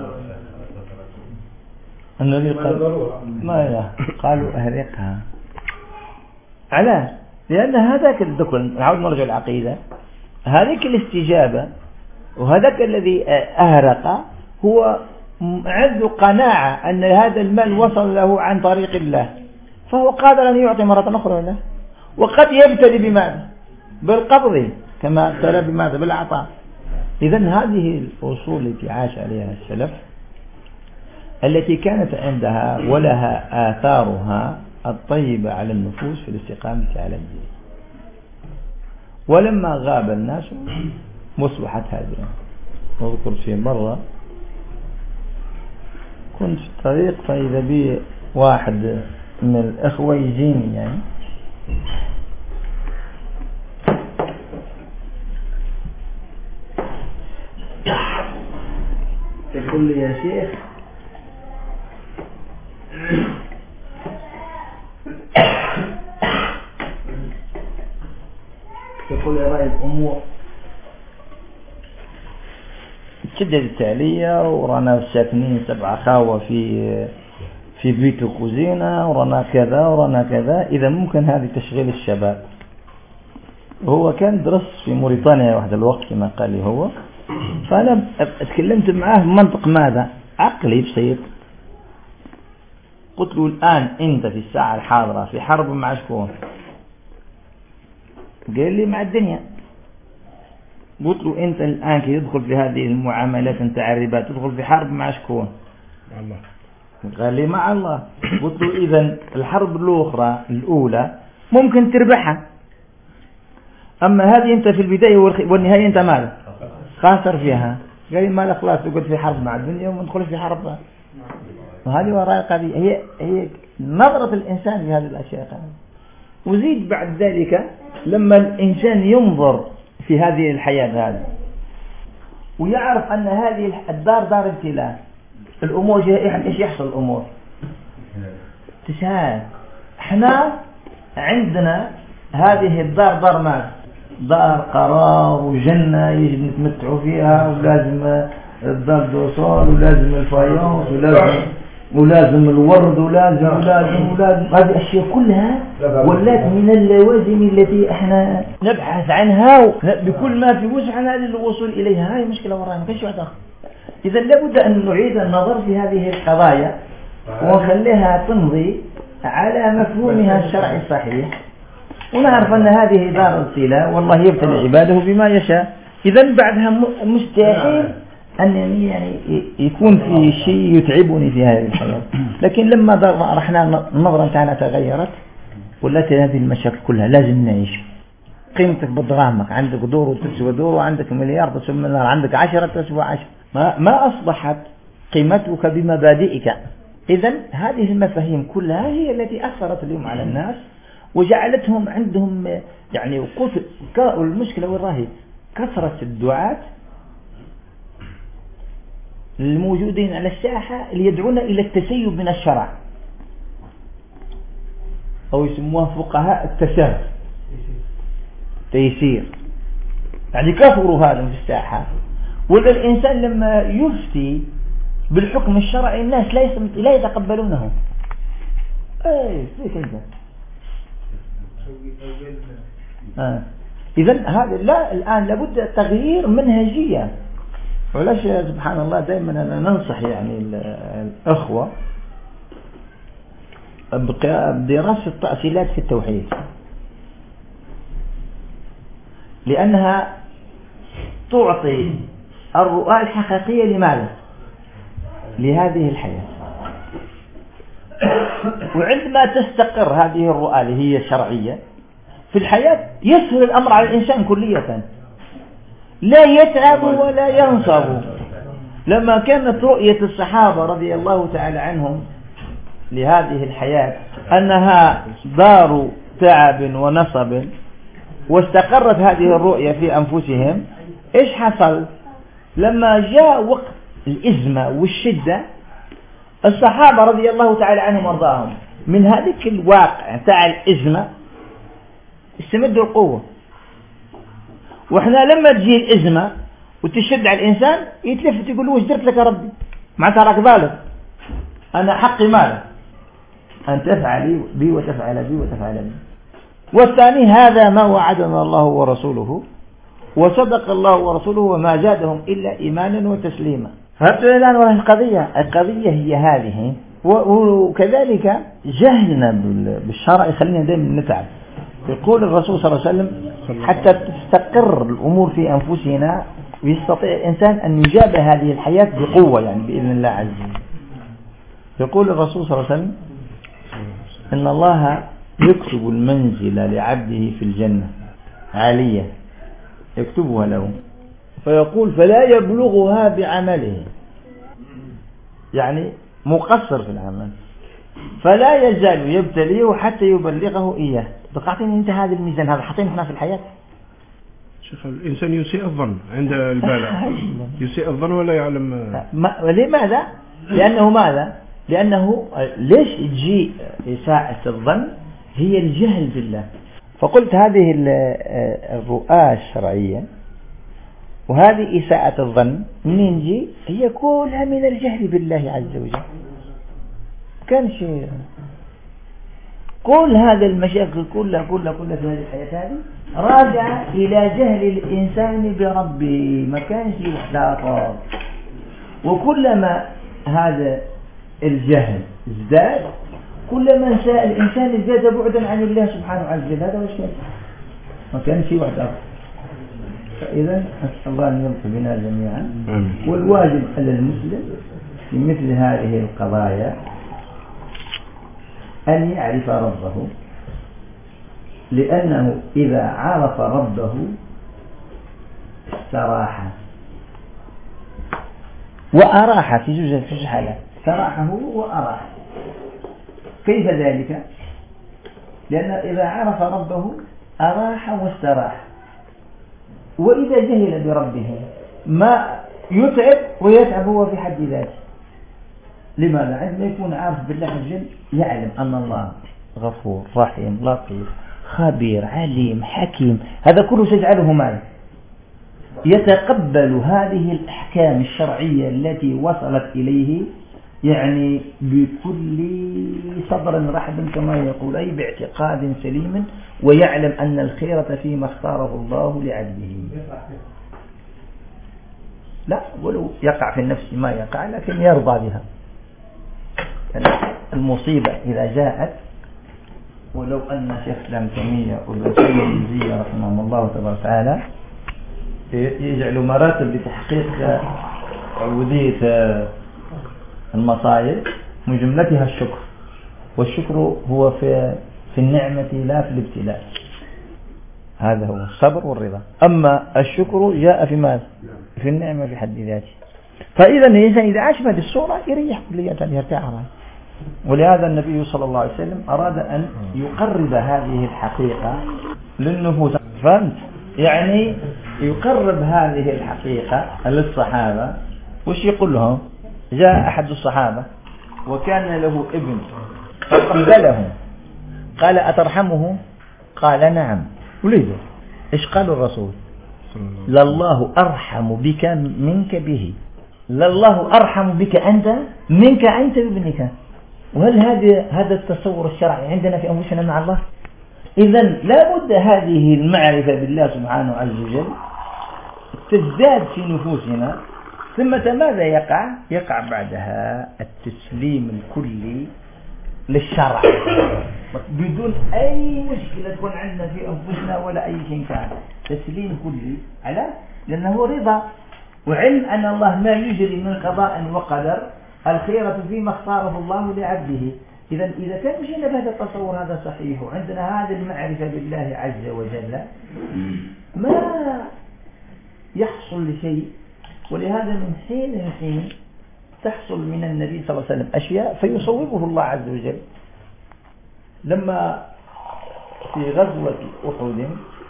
النبي قال ما قالوا أهرقها. على لأن هذاك الذكر، نعود نرجع العقيدة، هذيك الاستجابة وهذاك الذي أهرق هو عنده قناعة أن هذا المال وصل له عن طريق الله، فهو قادر أن يعطي مرة أخرى له. وقد يبتلي بماذا؟ بالقبض، كما ابتلى بماذا؟ بالعطاء. إذن هذه الأصول التي عاش عليها السلف التي كانت عندها ولها آثارها الطيبة على النفوس في الاستقامة على الدين. ولما غاب الناس أصبحت هادئة. أذكر في مرة كنت في الطريق فإذا بي واحد من الأخوة يجيني يعني يقول لي يا شيخ يقول لي رأي الأمور تشدد التالية ورانا ساكنين 7 خاوة في بيت وكوزينة ورانا كذا ورانا كذا، إذا ممكن هذه تشغيل الشباب. هو كان درس في موريتانيا واحد الوقت كما قال لي هو، فأنا اتكلمت معاه بمنطق ماذا؟ عقلي بسيط. قلت له الآن أنت في الساعة الحاضرة في حرب مع شكون؟ قال لي مع الدنيا. قلت له أنت الآن كي تدخل في هذه المعاملات انت الربا تدخل في حرب مع شكون؟ مع الله. قال لي مع الله. قلت له إذن الحرب الأخرى الأولى ممكن تربحها، أما هذه أنت في البداية والنهاية أنت مالك خاسر فيها. قال لي مالك خلاص تقعد في حرب مع الدنيا وندخل في حرب. وهذه وراء قضية هي نظرة الإنسان في هذه الأشياء. وزيد بعد ذلك لما الإنسان ينظر في هذه الحياة هذه ويعرف أن هذه الدار دار ابتلاء، الأمور إيش يحصل؟ الأمور تسهل. احنا عندنا هذه الدار دار مال، دار قرار وجنة يجب نتمتعوا فيها، ولازم الدار دوسول ولازم الفايونس ولازم الورد ولازم هذه الأشياء كلها ولات من اللوازم التي احنا نبحث عنها بكل ما في وسعنا للوصول إليها. هاي مشكلة ورانا ما فيش واحد آخر. إذا لابد أن نعيد النظر في هذه القضايا ونخليها تمضي على مفهومها الشرعي الصحيح، ونعرف أن هذه دار ابتلاء والله يبتلي عباده بما يشاء. إذا بعدها مستحيل أن يعني يكون في شيء يتعبني في هذه الحياة. لكن لما رحنا النظرة تاعنا تغيرت ولات هذه المشاكل كلها لازم نعيش. قيمتك بدراهمك، عندك دور وتسوى دور، وعندك مليار تسوى مليار، عندك 10 تسوى 10. ما أصبحت قيمتك بمبادئك. إذن هذه المفاهيم كلها هي التي أثرت اليوم على الناس وجعلتهم عندهم يعني المشكلة والراهي كثرة الدعاة الموجودين على الساحة اللي يدعون إلى التسيب من الشرع، أو يسموها فقهاء التساهل تيسير، يعني كثروا هذا في الساحة. والإنسان لما يفتي بالحكم الشرعي الناس لا يتقبلونه. إذن هذا لا، الآن لابد تغيير منهجية. ولاش سبحان الله دائما أنا ننصح يعني الأخوة بدراسة التأصيلات في التوحيد، لأنها تعطي الرؤى الحقيقية لماذا؟ لهذه الحياة. وعندما تستقر هذه الرؤى اللي هي شرعية في الحياة يسهل الأمر على الإنسان كلية، لا يتعب ولا ينصب. لما كانت رؤية الصحابة رضي الله تعالى عنهم لهذه الحياة أنها دار تعب ونصب واستقرت هذه الرؤية في أنفسهم، إيش حصل؟ لما جاء وقت الإزمة والشدة الصحابة رضي الله تعالى عنهم وارضاهم من هذيك الواقع تاع الإزمة استمدوا القوة. وإحنا لما تجي الإزمة وتشد على الإنسان يتلفت يقول له وش درت لك يا ربي؟ معناتها راك ظالم، أنا حقي مالك أن تفعل بي وتفعل بي وتفعل بي. والثاني هذا ما وعدنا الله ورسوله وصدق الله ورسوله وما زادهم إلا إيمانا وتسليما. فالآن القضية هي هذه. وكذلك جهلنا بالشرع يخلينا دائما نتعب. يقول الرسول صلى الله عليه وسلم حتى تستقر الأمور في أنفسنا ويستطيع الإنسان أن يجاب هذه الحياة بقوة يعني بإذن الله عز وجل. يقول الرسول صلى الله عليه وسلم إن الله يكتب المنزل لعبده في الجنة عالية يكتبها له فيقول فلا يبلغها بعمله، يعني مقصر في العمل، فلا يزال يبتليه حتى يبلغه إياه. بقعتين انت هذا الميزان هذا حطينا في الحياة. شيخ الإنسان يسيء الظن عند البلاء، يسيء الظن ولا يعلم لماذا؟ لأنه ماذا؟ لأنه ليش تجي إساءة الظن؟ هي الجهل بالله. فقلت هذه الرؤى الشرعية وهذه إساءة الظن منين جي؟ هي كلها من الجهل بالله عز وجل. كان شيء كل هذا المشاكل كلها في هذه الحياة هذه راجعة إلى جهل الإنسان بربه، ما كانش إخلاقه. وكلما هذا الجهل ازداد كلما الإنسان ازداد بعدا عن الله سبحانه عز وجل. هذا وش ما كان شيء واحد آخر. فإذا أسأل الله أن يلطف بنا جميعا. والواجب على المسلم في مثل هذه القضايا أن يعرف ربه، لأنه إذا عرف ربه استراح وأراح في زوج حالات، استراحه وأراح. كيف ذلك؟ لأن إذا عرف ربه أراح واستراح. وإذا جهل بربه ما يتعب ويتعب هو في حد ذاته. لماذا؟ عندما يكون عارف بالله عز وجل يعلم أن الله غفور رحيم لطيف خبير عليم حكيم، هذا كله سيجعله معه يتقبل هذه الأحكام الشرعية التي وصلت إليه يعني بكل صدر رحب كما يقول، أي باعتقاد سليم، ويعلم أن الخيرة فيما اختاره الله لعبده. لا ولو يقع في النفس ما يقع لكن يرضى بها. يعني المصيبة إذا جاءت، ولو أن شيخ الإسلام تيمية وابن الجوزية رحمه الله تبارك وتعالى يجعل مراتب لتحقيق عبودية المصائب من جملتها الشكر، والشكر هو في النعمة لا في الابتلاء. هذا هو الصبر والرضا. أما الشكر جاء في ماذا؟ في النعمة في حد ذاته. فإذا الإنسان إذا عاش بهذه الصورة يريح كلية يرتاح. ولهذا النبي صلى الله عليه وسلم أراد أن يقرب هذه الحقيقة للنفوس. فهمت؟ يعني يقرب هذه الحقيقة للصحابة. وش يقول لهم؟ جاء أحد الصحابة وكان له ابن فقبله، قال أترحمه؟ قال نعم. وليده إيش قال الرسول؟ لله أرحم بك منك به، لله أرحم بك أنت منك أنت بابنك. وهل هذا التصور الشرعي عندنا في أنفسنا مع الله؟ إذن لا بد هذه المعرفة بالله سبحانه عز وجل تزداد في نفوسنا. ثم ماذا يقع؟ يقع بعدها التسليم الكلي للشرع بدون أي مشكلة تكون عندنا في أنفسنا ولا أي شيء كان. تسليم كلي على لأنه رضا وعلم أن الله ما يجري من قضاء وقدر، الخيرة فيما اختاره الله لعبده. إذا كان مشينا بهذا التصور هذا صحيح وعندنا هذه المعرفة بالله عز وجل ما يحصل لشيء. ولهذا من حين لحين تحصل من النبي صلى الله عليه وسلم أشياء فيصوبه الله عز وجل. لما في غزوة أحد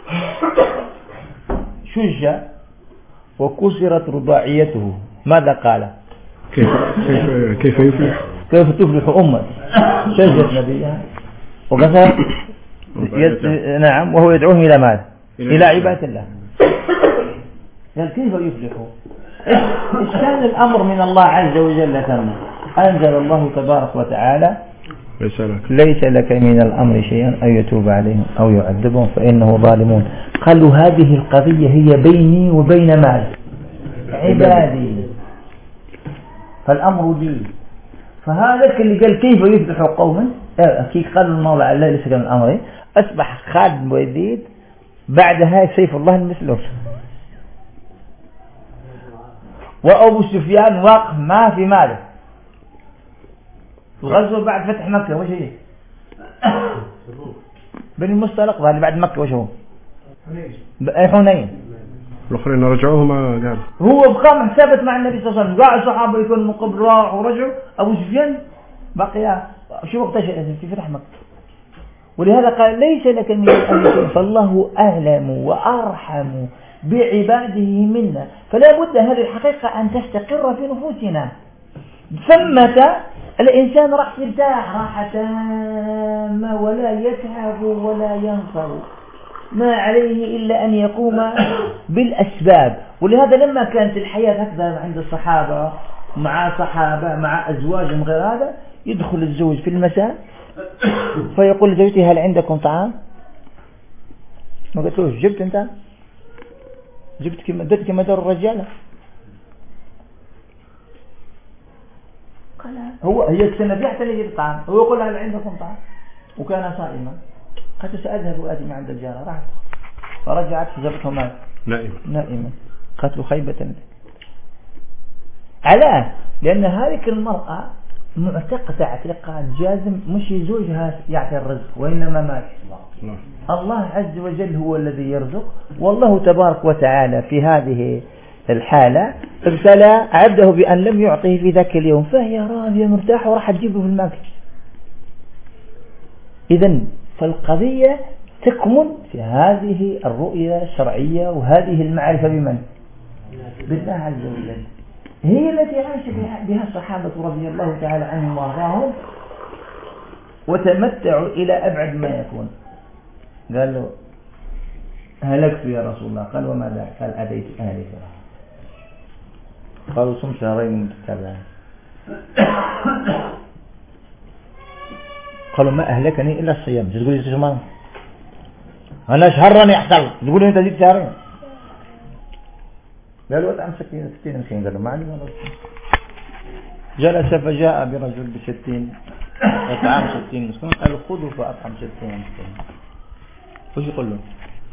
شج وكسرت رباعيته ماذا قال؟ كيف يفلح؟ كيف تفلح أمتي؟ شجت نبيها وكسر نعم وهو يدعوهم إلى ماذا؟ إلى عبادة الله. قال كيف يفلحوا؟ إيش كان الأمر من الله عز وجل؟ ثم أنزل الله تبارك وتعالى ليس لك من الأمر شيئا أن يتوب عليهم أو يعذبهم فإنه ظالمون. قالوا هذه القضية هي بيني وبين ماذا؟ عبادي، فالأمر لي. فهذا اللي قال كيف يفلح قوما أكيد قالوا المولى على ليس كان الأمر أصبح خالد ويزيد بعدها سيف الله المسلوح. وأبو سفيان واقف ما في ماله الغزوة بعد فتح مكة وش هي؟ بني المصطلق اللي بعد مكة وش هو؟ حنين. الآخرين رجعوه ما قال. هو بقام ثبت مع النبي صلى الله عليه وسلم، قاعد الصحابة يكونوا من قبل راحوا ورجعوا، أبو سفيان بقي شو وقت في فتح مكة. ولهذا قال ليس لك من الأمر شيء، فالله أعلم وأرحم بعباده منا، فلا بد هذه الحقيقة أن تستقر في نفوسنا. ثمة الإنسان راح يرتاح راحة تامة ولا يتعب ولا ينصر، ما عليه إلا أن يقوم بالأسباب. ولهذا لما كانت الحياة هكذا عند الصحابة مع صحابة مع أزواجهم غير هذا، يدخل الزوج في المساء فيقول لزوجته هل عندكم طعام؟ ما قلتلوش جبت أنت؟ جبت كما دار الرجالة؟ قال هي السنة حتى يجيب الطعام، هو يقول هل عندكم طعام؟ وكان صائما. قالت سأذهب وآتي من عند الجارة، راحت فرجعت فزبتها نائمة. قالت له خيبة لك. علاه؟ لأن هذه المرأة معتقدة اعتقاد جازم مش زوجها يعطي الرزق وإنما مات الله عز وجل هو الذي يرزق. والله تبارك وتعالى في هذه الحالة ابتلى عبده بأن لم يعطيه في ذاك اليوم، فهي راضية مرتاحة وراح تجيبه في الماكل. إذن فالقضية تكمن في هذه الرؤية الشرعية وهذه المعرفة بمن؟ بالله عز وجل. هي التي عاش بها الصحابة رضي الله تعالى عنهم وارضاهم، وتمتعوا إلى أبعد ما يكون. قال له هلكت يا رسول الله، قال وما ذاك؟ قال أتيت أهلي فرعون. قالوا صم شهرين متتابعين. قالوا ما أهلكني إلا الصيام. تقول لي شهرين؟ أنا شهرني أحصل، تقول لي أنت زيد شهرين؟ قالوا أطعم 60 مسكين. قالوا ما عندي ولا شيء. جلس فجاء برجل ب60 أطعم 60 مسكين. قالوا خذوا فأطعم 60 مسكين. وش يقول له؟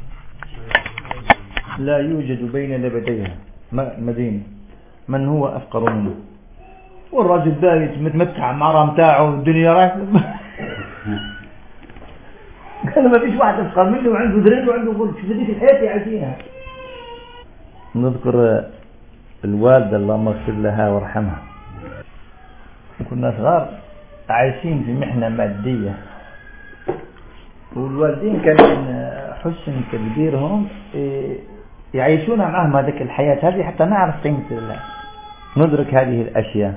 لا يوجد بين لبديها مدينة من هو أفقر منه. والرجل بايت متمتع مع متاعه والدنيا رايحة. قال ما فيش واحد أفقر منه وعنده درين وعنده غرب. شوف هذيك الحياة يعيشينها. نذكر الوالدة اللهم اغفر لها وارحمها، كنا صغار عايشين في محنة مادية، والوالدين كان حسن تدبيرهم يعيشون معهم هذيك الحياة هذه حتى نعرف قيمة الله، ندرك هذه الأشياء.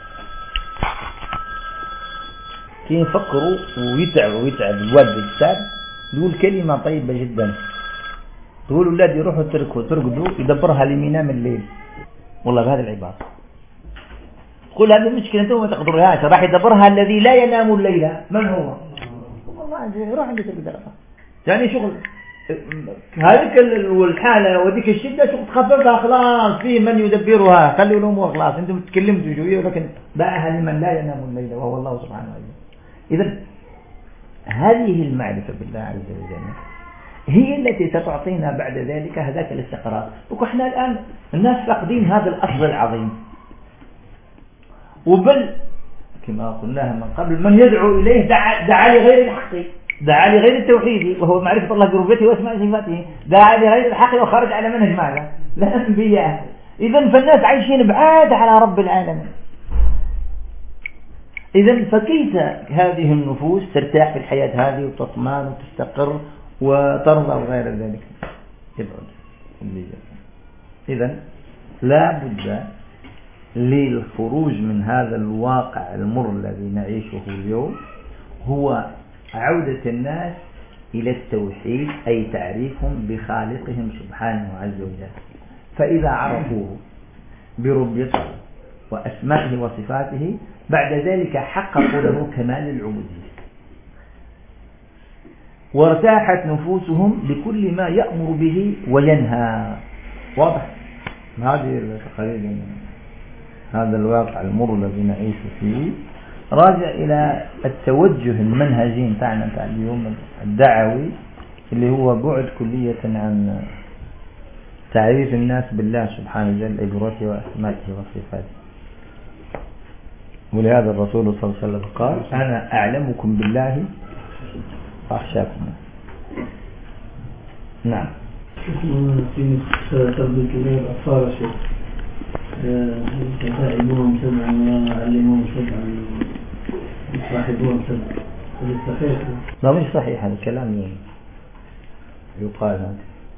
كي يفكروا ويتعب الوالد السعد يقول كلمة طيبة جدا، تقول أولاد يروحوا ترقدوا يدبرها لمينا من الليل. والله بهذه العبارة تقول هذه المشكلة أنتم ما تقدرونهاش، راح يدبرها الذي لا ينام الليلة. من هو؟ والله يروح عندك البدرة يعني شغل هذيك الحالة وذيك الشدة شغل تخففها خلاص، في من يدبرها، خلوا الأمور خلاص. أنتم تكلمتوا شوية لكن باعها لمن لا ينام الليلة وهو الله سبحانه وتعالى. إذن هذه المعرفة بالله عز وجل هي التي ستعطينا بعد ذلك هذاك الاستقرار. وإحنا الآن الناس فاقدين هذا الأصل العظيم، وبل كما قلناها من قبل من يدعو إليه دعا لغير الحق، دعا لغير التوحيد وهو معرفة الله بربوبيته واسماء صفاته، دعا لغير الحق وخرج على منهج ماذا؟ الأنبياء. إذن فالناس عايشين بعاد على رب العالمين. إذن فكيف هذه النفوس ترتاح في الحياة هذه وتطمئن وتستقر وترضى وغير ذلك؟ إذن لا بد للخروج من هذا الواقع المر الذي نعيشه اليوم هو عودة الناس إلى التوحيد، أي تعريفهم بخالقهم سبحانه عز وجل. فإذا عرفوه بربيته وأسمائه وصفاته بعد ذلك حققوا له كمال العبودية، وارتاحت نفوسهم بكل ما يأمر به وينهى. واضح؟ هذه تقريبا هذا الواقع المر الذي نعيش فيه راجع إلى التوجه المنهجي تاعنا تاع اليوم الدعوي، اللي هو بعد كلية عن تعريف الناس بالله سبحانه وتعالى بروحه وأسمائه وصفاته. ولهذا الرسول صلى الله عليه وسلم قال أنا أعلمكم بالله وأخشاكم. نعم. في تربية الأطفال شيء تعلموهم سبعا وعلموهم سبعا يصاحبوهم سبعا، هل صحيح؟ لا مش صحيح هذا الكلام يقال هذا.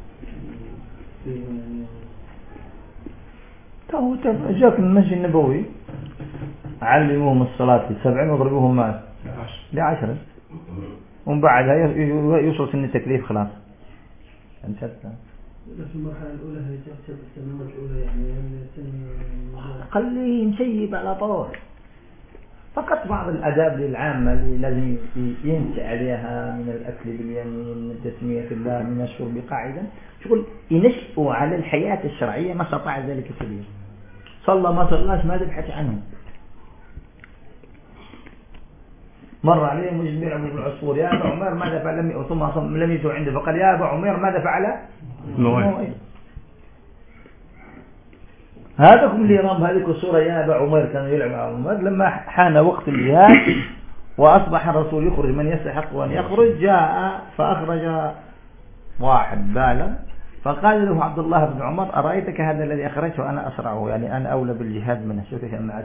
هو جاك من المسجد النبوي علموهم الصلاة في 7 واضربوهم مال ل10 ومن بعدها يوصل سن التكليف خلاص. انتهت. في المرحلة الأولى هي 7 سنوات الأولى يعني خليه مسيب على طول. فقط بعض الأداب العامة اللي لازم ينسى عليها من الأكل باليمين، من تسمية الله، من الشرب قاعدا، شغل ينشئوا على الحياة الشرعية ما استطاع ذلك سبيل. صلى ما صلاش ما تبحث عنه. مر عليه مجمع بن العصفور يا أبا عمر ماذا فعل، ثم لم يسوع عنده فقال يا أبا عمر ماذا فعل نويل. هذاكم اللي رام هذيك الصورة يا أبا عمر كانوا يلعب مع عمر. لما حان وقت الجهاد وأصبح الرسول يخرج من يستحق أن يخرج، جاء فأخرج واحد بالغ فقال له عبد الله بن عمر أرأيتك هذا الذي أخرجه أنا أسرعه، يعني أنا أولى بالجهاد منه. شوف كيف معاش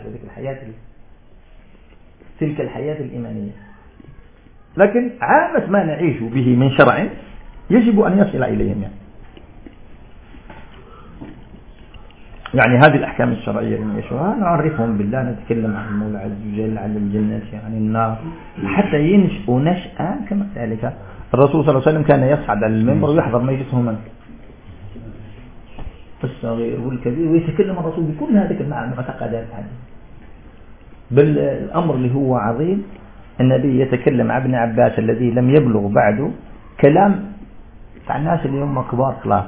تلك الحياة الإيمانية. لكن عامة ما نعيش به من شرع يجب أن يصل إليهم. يعني هذه الأحكام الشرعية اللي نعيشها نعرفهم بالله، نتكلم عن المولى عز وجل، عن الجنة، عن النار، حتى ينشئوا نشأة كما ذلك. الرسول صلى الله عليه وسلم كان يصعد على المنبر ويحضر مجلسه من الصغير والكبير، ويتكلم الرسول بكل هذه المعتقدات هذه. بل الأمر اللي هو عظيم، النبي يتكلم عن ابن عباس الذي لم يبلغ بعده كلام عن الناس اللي هم كبار خلاص.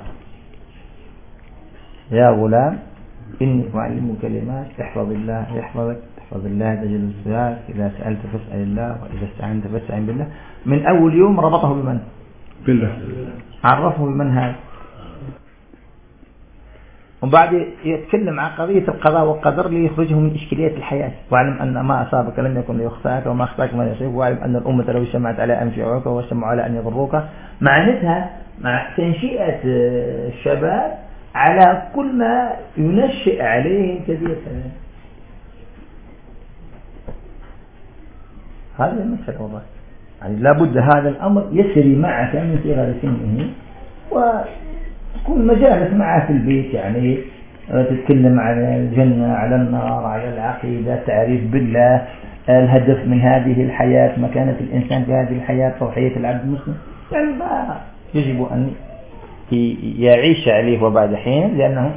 يا غلام إني أعلمك كلمات احفظ الله يحفظك، احفظ الله تجد السؤال، إذا سألت فاسأل الله، وإذا استعنت فاستعن بالله. من أول يوم ربطه بمن؟ بالله. عرفه بمن هذا. وبعد يتكلم عن قضية القضاء والقدر ليخرجه من إشكاليات الحياة. واعلم أن ما أصابك لم يكن ليخطئك، وما أخطأك ما يصيبك، واعلم أن الأمة لو اجتمعت على أن ينفعوك واجتمعوا على أن يضروك. معناتها مع تنشئة الشباب على كل ما ينشئ عليه كبير. هذا المسألة والله، يعني لابد هذا الأمر يسري معك من صغر سنه، وكل مجالس معه في البيت، يعني تتكلم على الجنة، على النار، على العقيدة، تعريف بالله، الهدف من هذه الحياة، مكانة الإنسان في هذه الحياة، روحية العبد المسلم. يعني ما يجب أن يعيش عليه وبعد حين، لأنه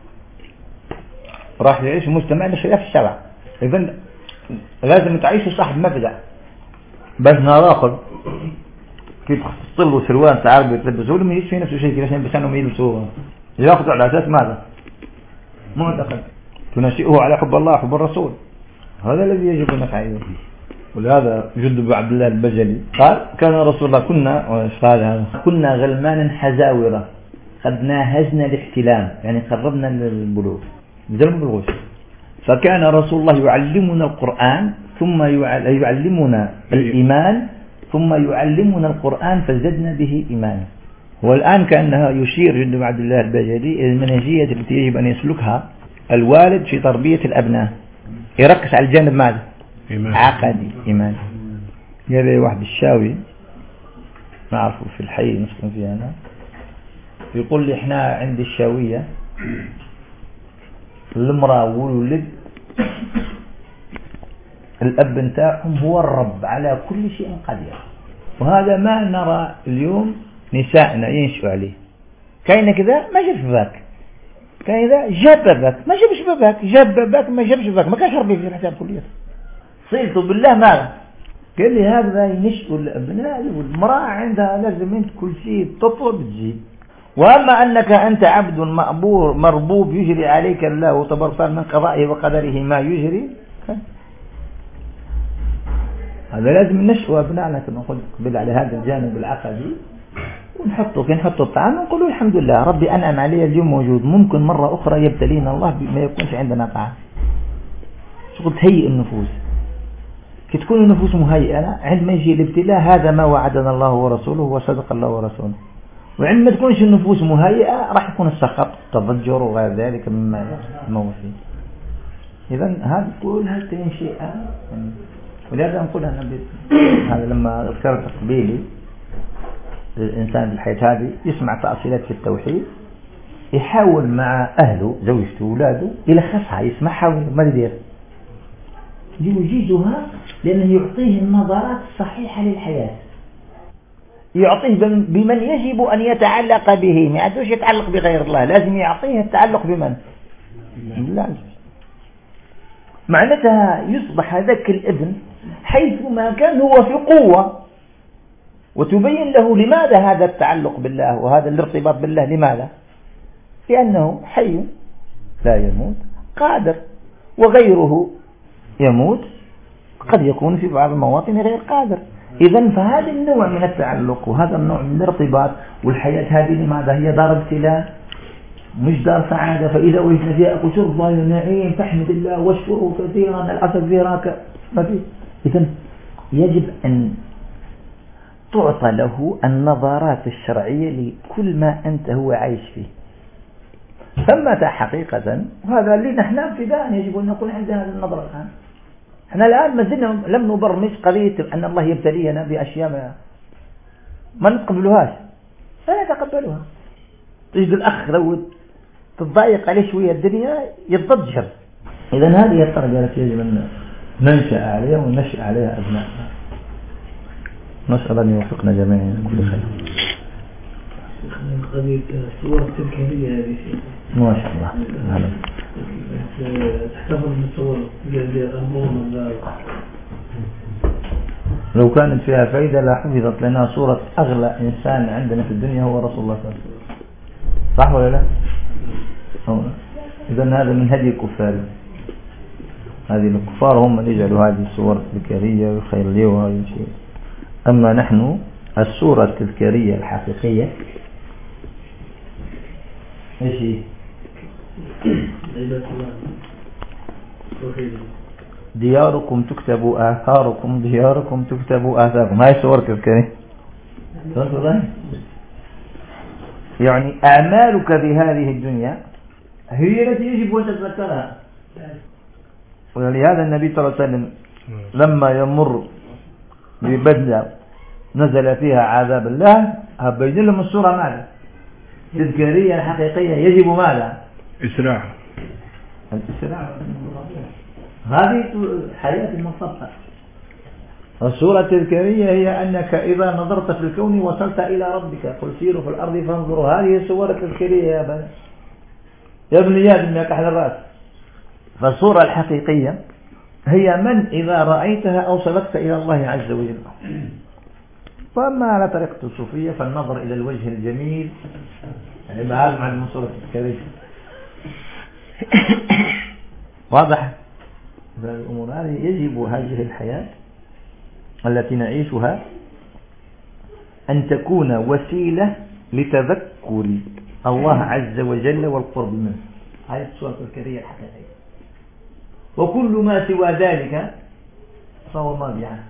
راح يعيش مجتمع لخلاف الشرع. إذن لازم تعيش صاحب مبدأ، بس نراخذ كيف تصلوا سروال تعربي تلبسوا لهم يجيش في نفس الشيء كيف يلبسانهم يلبسوه، يأخذوا على أساس ماذا؟ معتقد تنشئه على حب الله وحب الرسول. هذا الذي يجب أن نفعله. ولهذا جد عبد الله البجلي قال كان رسول الله كنا غلمانا حزاورة قد ناهزنا الاحتلام، يعني قربنا للبلوغ نزلنا بالغش. فكان رسول الله يعلمنا القرآن ثم يعلمنا الإيمان ثم يعلمنا القرآن فزدنا به إيمانا. والآن كأنها يشير جد عبد الله البجلي إلى المنهجية التي يجب أن يسلكها الوالد في تربية الأبناء، يركز على الجانب ماذا؟ عقدي إيماني. قال واحد الشاوي ما أعرفه في الحي نسكن فيه أنا، يقول لي إحنا عند الشاوية المرأة والولد الأب نتاعهم هو الرب على كل شيء قدير، وهذا ما نرى اليوم نسائنا ينشأ عليه. كاين كذا ما جابش باباك، كاين كذا جاب باباك ما جابش باباك، جاب باباك ما جابش باباك، ما كانش ربي في الحساب كلية. صيلته بالله ماذا؟ قال لي هذا ينشئ الأبناء، والمرأة عندها لازم كل شيء تطلب تجيب. وأما أنك أنت عبد مربوب يجري عليك الله تبارك من قضائه وقدره ما يجري، هذا لازم نشأ أبنائنا كما قلت قبل على هذا الجانب العقدي، ونحطه كي نحطه الطعام ونقول الحمد لله ربي أنعم علي اليوم موجود، ممكن مرة أخرى يبتلينا الله ما يكونش عندنا طعام. شغل تهيئ النفوس. كي تكون النفوس مهيئة عندما يجي الابتلاء هذا ما وعدنا الله ورسوله وصدق الله ورسوله. وعندما تكونش النفوس مهيئة راح يكون السخط التضجر وغير ذلك مما هو فيه. إذا هذا كلها تنشئة. ولهذا نقول أنا هذا لما ذكرت تقبيلي الإنسان بالحياة هذه يسمع تأصيلات في التوحيد يحاول مع أهله زوجته وأولاده يلخصها يسمعها وما يدير يوجدها لأنه يعطيه النظرات الصحيحة للحياة. يعطيه بمن يجب أن يتعلق به، ما عندوش يتعلق بغير الله، لازم يعطيه التعلق بمن؟ بالله. معناتها يصبح هذاك الابن حيثما كان هو في قوة، وتبين له لماذا هذا التعلق بالله وهذا الارتباط بالله. لماذا؟ لأنه حي لا يموت قادر، وغيره يموت قد يكون في بعض المواطن غير قادر. إذن فهذا النوع من التعلق وهذا النوع من الارتباط والحياة هذه لماذا؟ هي دار ابتلاء مش دار سعادة. فإذا وجدنا فيها أكل شرب ونعيم فاحمد الله واشكره كثيرا، الأسد في راكع ما فيه. إذن يجب أن تعطى له النظرات الشرعية لكل ما أنت هو عايش فيه. ثمة حقيقة وهذا اللي نحن ابتداء يجب أن نكون عندنا هذه النظرة الآن. احنا الآن ما زلنا لم نبرمج قضية أن الله يبتلينا بأشياء ما نتقبلوهاش، لا نتقبلها. تجد الأخ لو تضايق عليه شوية الدنيا يتضجر. إذا هذه الطريقة التي يجب أن ننشأ عليها وننشأ عليها أبنائنا. نسأل أن يوفقنا جميعا كل خير. قضية الصور التذكارية هذه ما شاء الله. تحتفظ بالصور لو كانت فيها فائدة لحفظت لنا صورة أغلى إنسان عندنا في الدنيا هو رسول الله صلى الله عليه وسلم. صح ولا لا؟ إذن هذا من هدي الكفار. هذه الكفار هم من يجعلوا هذه الصور التذكارية ويخيلوها وهذه شيء. أما نحن الصورة التذكارية الحقيقية ايش هي؟ دياركم تكتب آثاركم، دياركم تكتب آثاركم. هاي صورة تذكارية. يعني أعمالك في هذه الدنيا هي التي يجب أن تتذكرها. ولهذا النبي صلى الله عليه وسلم لما يمر ببلدة نزل فيها عذاب الله هبين لهم الصورة ماذا؟ تذكارية حقيقية. يجب ماذا؟ إسراع. الإسراع هذه حياة المصطفى. الصورة التذكارية هي أنك إذا نظرت في الكون وصلت إلى ربك. قل سيروا في الأرض فانظروا. هذه الصورة التذكارية يا بني يا ابني إنك أحد الرأس. فالصورة الحقيقية هي من إذا رأيتها أوصلتك إلى الله عز وجل. فأما على طريقة الصوفية فالنظر إلى الوجه الجميل يعني مع المصورة التذكارية. واضح؟ الأمور هذه يجب هذه الحياة التي نعيشها أن تكون وسيلة لتذكر الله عز وجل والقرب منه. هذه الصورة التذكارية الحقيقية. وكل ما سوى ذلك فهو ماضي عنه،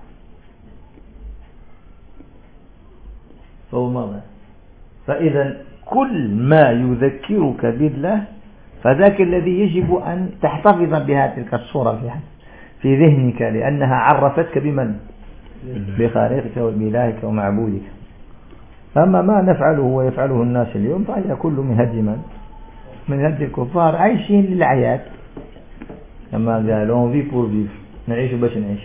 فهو ماضي. فإذا كل ما يذكرك بالله فذاك الذي يجب أن تحتفظ بها تلك الصورة في ذهنك، لأنها عرفتك بمن؟ بخالقك وبإلهك ومعبودك. أما ما نفعله ويفعله الناس اليوم فهي كل من هدي من هدي الكفار عايشين للعيات كما قالوا في بور فيف، نعيش باش نعيش.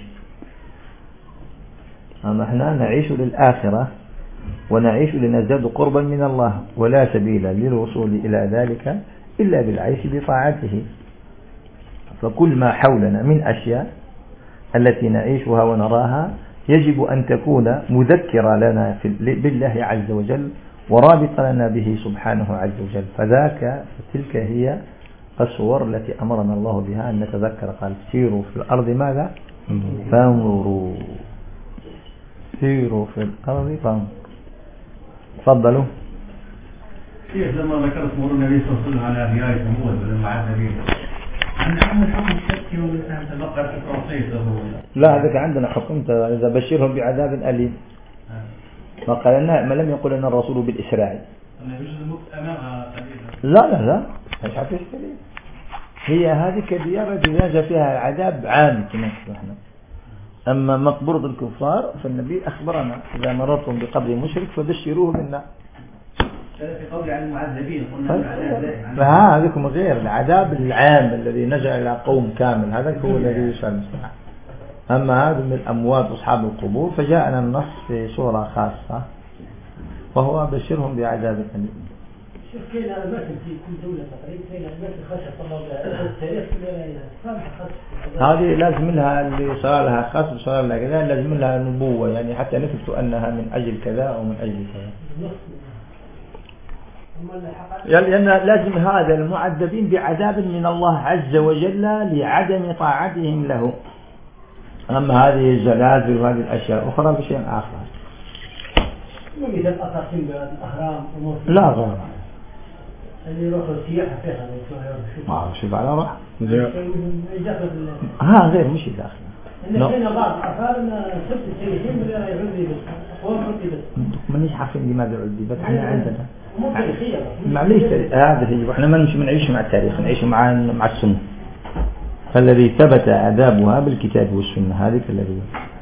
أما احنا نعيش للآخرة ونعيش لنزداد قربا من الله، ولا سبيل للوصول إلى ذلك إلا بالعيش بطاعته. فكل ما حولنا من أشياء التي نعيشها ونراها يجب أن تكون مذكرة لنا بالله عز وجل ورابطة لنا به سبحانه عز وجل. فتلك هي الصور التي أمرنا الله بها أن نتذكر. قال سيروا في الأرض ماذا؟ فانظروا. سيروا في الأرض فانظروا. تفضلوا. لما ذكرت مرور النبي صلى الله عليه وسلم على أحياء ثمود لما عاد به عندكم الحكم الشركي والإنسان تبقى في توصيته؟ لا هذاك عندنا حكم إذا بشرهم بعذاب أليم. ما قال ما لم يقل أن الرسول بالإسراع. لا مش عارف دليل. هي هذه كبيرة جاء فيها عذاب عام كما نحن. أما مقبرة الكفار فالنبي أخبرنا إذا مررتم بقبر مشرك فبشروه بالنار. في قول عن المعذبين قلنا العذاب فهذاكم غير العذاب العام الذي نزل إلى قوم كامل، هذا هو الذي يشعر بالسماع. أما هذا من الأموات أصحاب القبور فجاءنا النص في سورة خاصة وهو بشرهم بعذاب أليم. شوف كاين أماكن في كل دولة تقريبا كاين أماكن خاصة طبعا التاريخ هذه لازم لها اللي صار لها خاص وصار لها كذا لازم لها نبوة، يعني حتى نثبت أنها من أجل كذا أو من أجل كذا. لأن لازم هذا المعذبين بعذاب من الله عز وجل لعدم طاعتهم له. أما هذه الزلازل وهذه الأشياء أخرى بشيء آخر. مثل الأساطين الأهرام لا غير اللي يروحوا السياحة فيها ما أعرف شو على راح ها غير مش داخل. إن فينا بعض الآثار إن سبت السياحين بدأ يعذب أقوام عذبت. مانيش عارفين لماذا عذبت. إحنا عندنا معليش هذا هي إحنا ما نعيش مع التاريخ، نعيش مع السنة. فالذي ثبت عذابها بالكتاب والسنة هذه الذي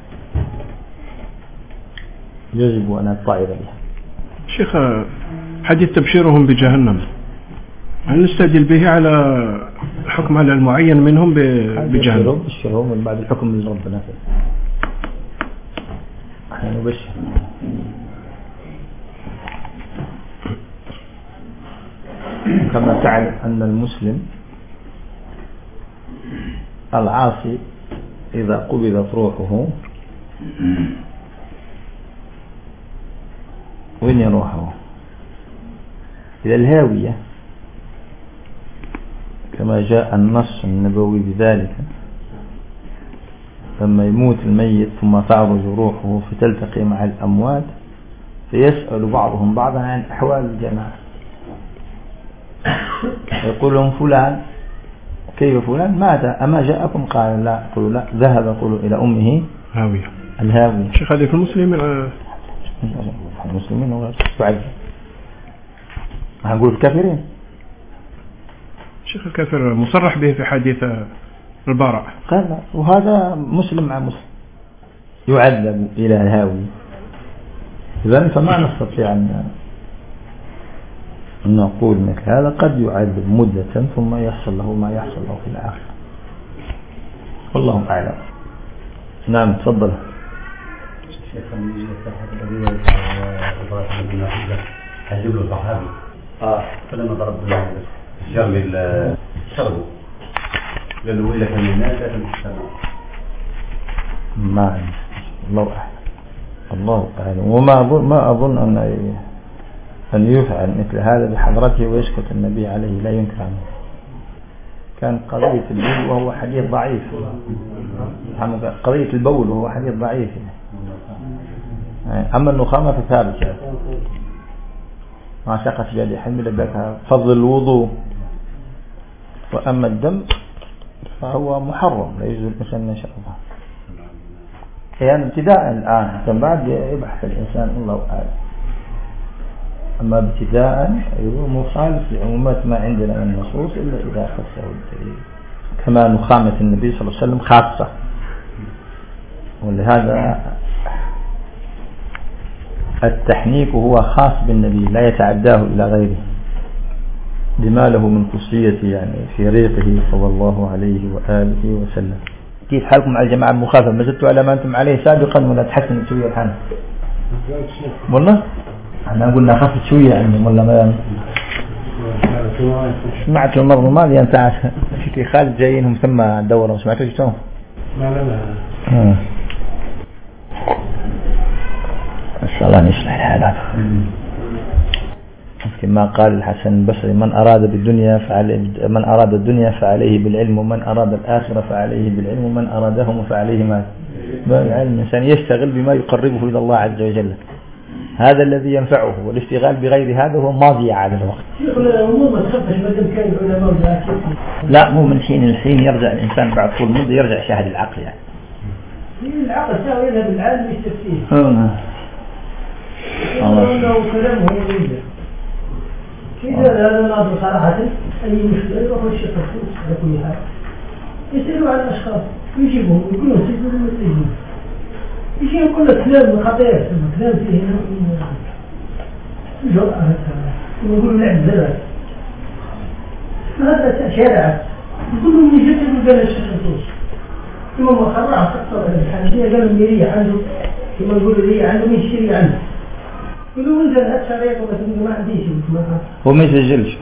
يجب أن نطائر بها. شيخ حديث تبشيرهم بجهنم هل نستدل به على الحكم على المعين منهم بجهنم؟ بشرهم من بعد الحكم من ربنا احنا نبشر. كما تعلم أن المسلم العاصي إذا قبضت روحه وين يروحه؟ إلى الهاوية كما جاء النص النبوي بذلك. لما يموت الميت ثم تعرج روحه فتلتقي مع الأموات فيسأل بعضهم بعضا عن أحوال الجماعة. يقول لهم فلان كيف فلان مات أما جاءكم؟ قال لا. قلوا لا. ذهب قلوا إلى أمه هاوية الهاوية. شيخ هذه في المسلمين المسلمين هو تعجب هنقول الكافرين. شيخ الكافر مصرح به في حديث البراء قال وهذا مسلم مع مسلم يعذب إلى الهاوية. إذن فما نستطيع أن نقول مثل هذا. قد يعذب مدة ثم يحصل له ما يحصل له في الآخرة والله أعلم. نعم تفضل. حجب له صحابي فلما ضرب الجرم شربه قال له إذا كان الناس ما الله أعلم. الله أعلم. وما أظن أن يفعل مثل هذا بحضرته ويسكت النبي عليه لا ينكر عنه. كان قضية البول وهو حديث ضعيف. قضية البول وهو حديث ضعيف. أما النخامة فثابتة ما شقت بيد حمل لذلك فضل الوضوء. وأما الدم فهو محرم لا يجوز الإنسان إن شاء الله. يعني ابتداء الآن ثم بعد يبحث الإنسان الله أعلم. أما ابتداء مخالف لعمومات ما عندنا من النصوص إلا إذا خصه الدليل كما نخامة النبي صلى الله عليه وسلم خاصة. ولهذا التحنيك هو خاص بالنبي لا يتعداه إلى غيره بما له من خصوصية يعني في ريقه صلى الله عليه وآله وسلم. كيف حالكم مع الجماعة المخالفة؟ ما زلتوا على ما أنتم عليه سابقا ولا تحسن شوية الحال؟ والله احنا قلنا خفت شوية عندهم ولا ما سمعت المرة الماضية انت في خالد جايينهم ثم الدورة سمعتوا شتون؟ لا إن شاء الله نصلح الحالات. كما قال الحسن البصري من أراد الدنيا فعليه بالعلم ومن أراد الآخرة فعليه بالعلم ومن أرادهم فعليه ما بالعلم. الإنسان يشتغل بما يقربه إلى الله عز وجل هذا الذي ينفعه، والاشتغال بغير هذا هو ماضي على الوقت. لا، مو من حين الحين يرجع الإنسان بعد طول مدة يرجع شاهد العقل يعني. العقل ساوي لها بالعالم يستفيه. الله. كلامه يجب. إذا هذا الأمر صراحة أي مشكلة يروح الشيخ الفلوس على كل حال. يسألوا عن الأشخاص يجيبهم يقولون سجلوا ويسجلوا. يجيهم كل كلام خطير، كلام فيه جرأة ويقولوا لعب زرع. هذا شارع يقولوا من جد قال الشيخ الفلوس. ثم ما خرع خطر الحنفية قالوا لي عنده، ثم يقولوا لي عنده من يشتري عنده. يقولوا انت هات شريط وبس ما عنديش. هو ما يسجلش،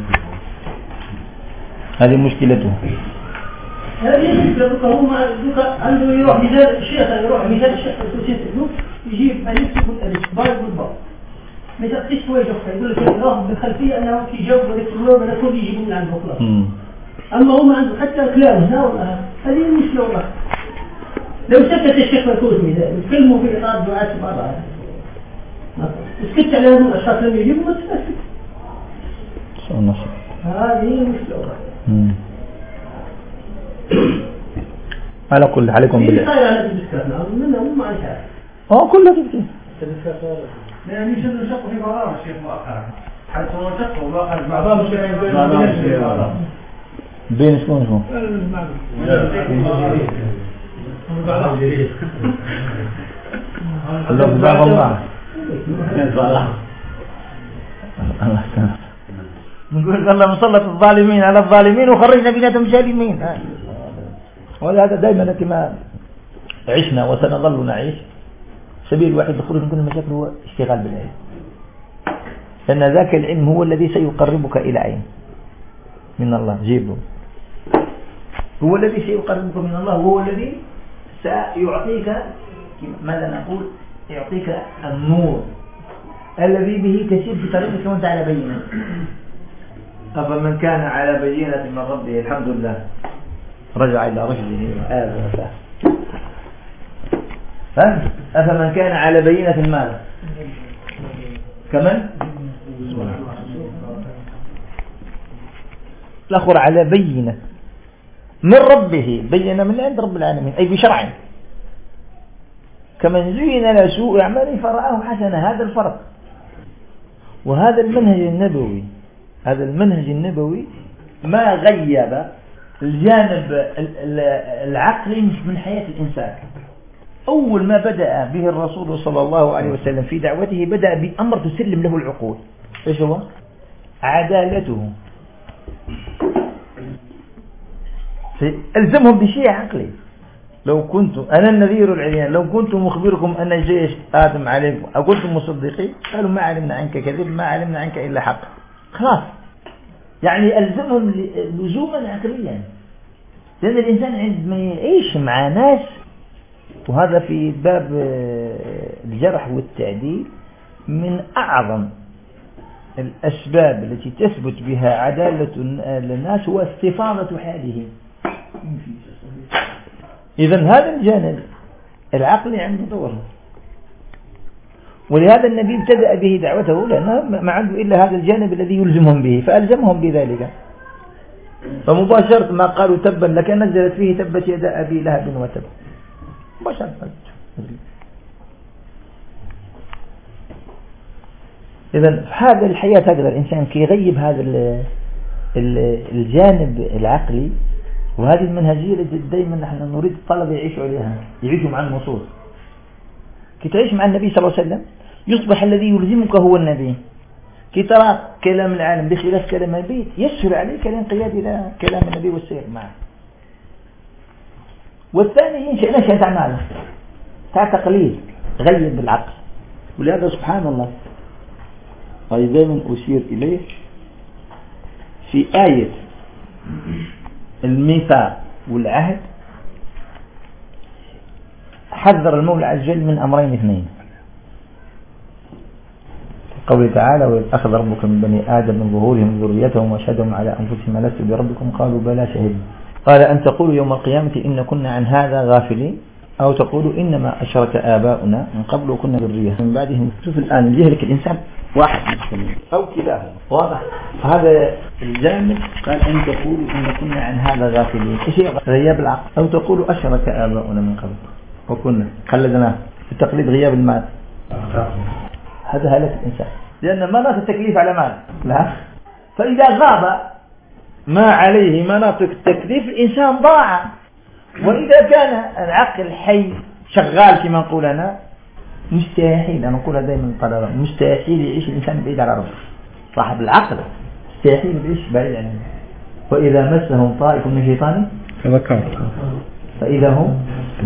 هذه مشكلته. هذه مشكلته. هو عنده يروح مثال الشيخ، يروح مثال الشيخ يجيب ألف يقول ألف، باء يقول باء. مثلا ايش هو يجوب؟ يقول لك يراهم بالخلفية أنه في جو والإكترون ولا كل يجيبون من عنده خلاص. أما هو ما عنده حتى كلام هنا ولا هذه المشكلة والله. لو سكت الشيخ الكوثمي يتكلموا في إطار دعاة بعضها. اسكت على هذول الأشخاص لم يجيبوا ما تسكت. هذه المشكلة. على كل عليكم بالله. صاير على الدكتور منهم ما عارف. كله كده. لا مش نشق في بعضها الشيخ مؤخرا. حتى هو شق وآخر بعضهم الشيء بين شلون الله جزاه الله. نقول الله مسلط الظالمين على الظالمين وخرجنا بيناتهم سالمين. وهذا دائما كما عشنا وسنظل نعيش. سبيل الواحد لخروج من كل المشاكل هو اشتغال بالعلم، لأن ذاك العلم هو الذي سيقربك إلى عين من الله. جيبه هو الذي سيقربك من الله، وهو الذي سيعطيك ماذا نقول، يعطيك النور الذي به تسير في طريقك وانت على بينة. أفمن كان على بينة من ربه الحمد لله رجع إلى رشده أفمن كان على بينة ماذا كمان الآخر على بينة من ربه، بينة من عند رب العالمين أي بشرع. كمن زين له سوء أعماله فرآه حسنة. هذا الفرق. وهذا المنهج النبوي، هذا المنهج النبوي ما غيب الجانب العقلي من حياة الإنسان. أول ما بدأ به الرسول صلى الله عليه وسلم في دعوته بدأ بأمر تسلم له العقول. إيش هو؟ عدالته. ألزمهم بشيء عقلي. لو كنت أنا النذير العريان، لو كنت مخبركم أن جيش آدم عليكم أكنتم مصدقين؟ قالوا ما علمنا عنك كذب، ما علمنا عنك إلا حق. خلاص، يعني ألزمهم لزوما عقليا. لأن الإنسان عندما يعيش مع ناس، وهذا في باب الجرح والتعديل، من أعظم الأسباب التي تثبت بها عدالة الناس هو استفاضة حالهم. إذن هذا الجانب العقلي عنده دور، ولهذا النبي ابتدأ به دعوته، لأنه ما عنده إلا هذا الجانب الذي يلزمهم به، فألزمهم بذلك. فمباشرة ما قالوا تبا لك نزلت فيه تبت يدا أبي لهب وتب مباشرة. إذن هذا الحياة هكذا الإنسان كي يغيب هذا الجانب العقلي، وهذه المنهجية التي دائما نحن نريد الطلبة يعيشوا عليها، يعيشوا مع النصوص. كي تعيش مع النبي صلى الله عليه وسلم يصبح الذي يلزمك هو النبي. كي ترى كلام العالم بخلاف كلام النبي يسهل عليك الانقياد إلى كلام النبي والسير معه. والثاني إن شئنا شيء تعمله تاع تقليد غيب بالعقل. ولهذا سبحان الله دائما أشير إليه في آية الميثاق والعهد، حذر المولى عز وجل من أمرين اثنين. قوله تعالى: وإذ أخذ ربك من بني آدم من ظهورهم ذريتهم وأشهدهم على أنفسهم ألست بربكم قالوا بلى شهدنا قال أن تقولوا يوم القيامة إن كنا عن هذا غافلين أو تقول إنما أشرك آباؤنا من قبل وكنا ذرية من بعدهم. شوف الآن يهلك الإنسان واحد أو كلاهما، واضح؟ هذا الجامد قال أن تقولوا إن كنا عن هذا غافلين. إيش غياب العقل؟ أو تقولوا أشرك آباؤنا من قبل وكنا قلدناه في تقليد غياب المال. هذا هلك الإنسان، لأن مناط التكليف على مال لا، فإذا غاب ما عليه مناطق التكليف الإنسان ضاع. وإذا كان العقل حي شغال كما نقول أنا، مستحيل، أنا أقولها دائما طلبة، مستحيل يعيش الإنسان بعيد على ربه. صاحب العقل مستحيل يعيش بعيد عنه. وإذا مسهم طائف من الشيطان تذكر فإذا هم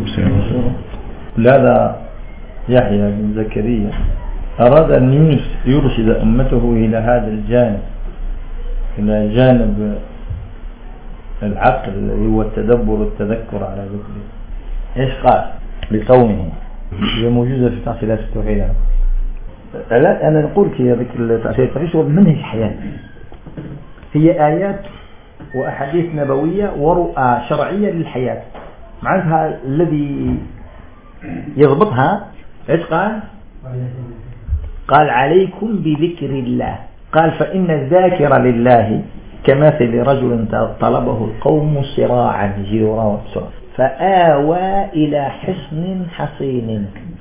لذا يحيى بن زكريا أراد أن يرشد أمته إلى هذا الجانب، إلى جانب العقل الذي هو التدبر والتذكر على ذكره. إيش قال لقومه؟ هي موجودة في تعصيلات التوحيد. أنا نقول في هذيك التعصيلات التوحيد هو منهج حياة، هي آيات وأحاديث نبوية ورؤى شرعية للحياة. معناتها الذي يضبطها إيش قال؟ قال عليكم بذكر الله. قال فإن الذاكر لله كمثل رجل طلبه القوم صراعا جيرا فآوى إلى حصن حصين.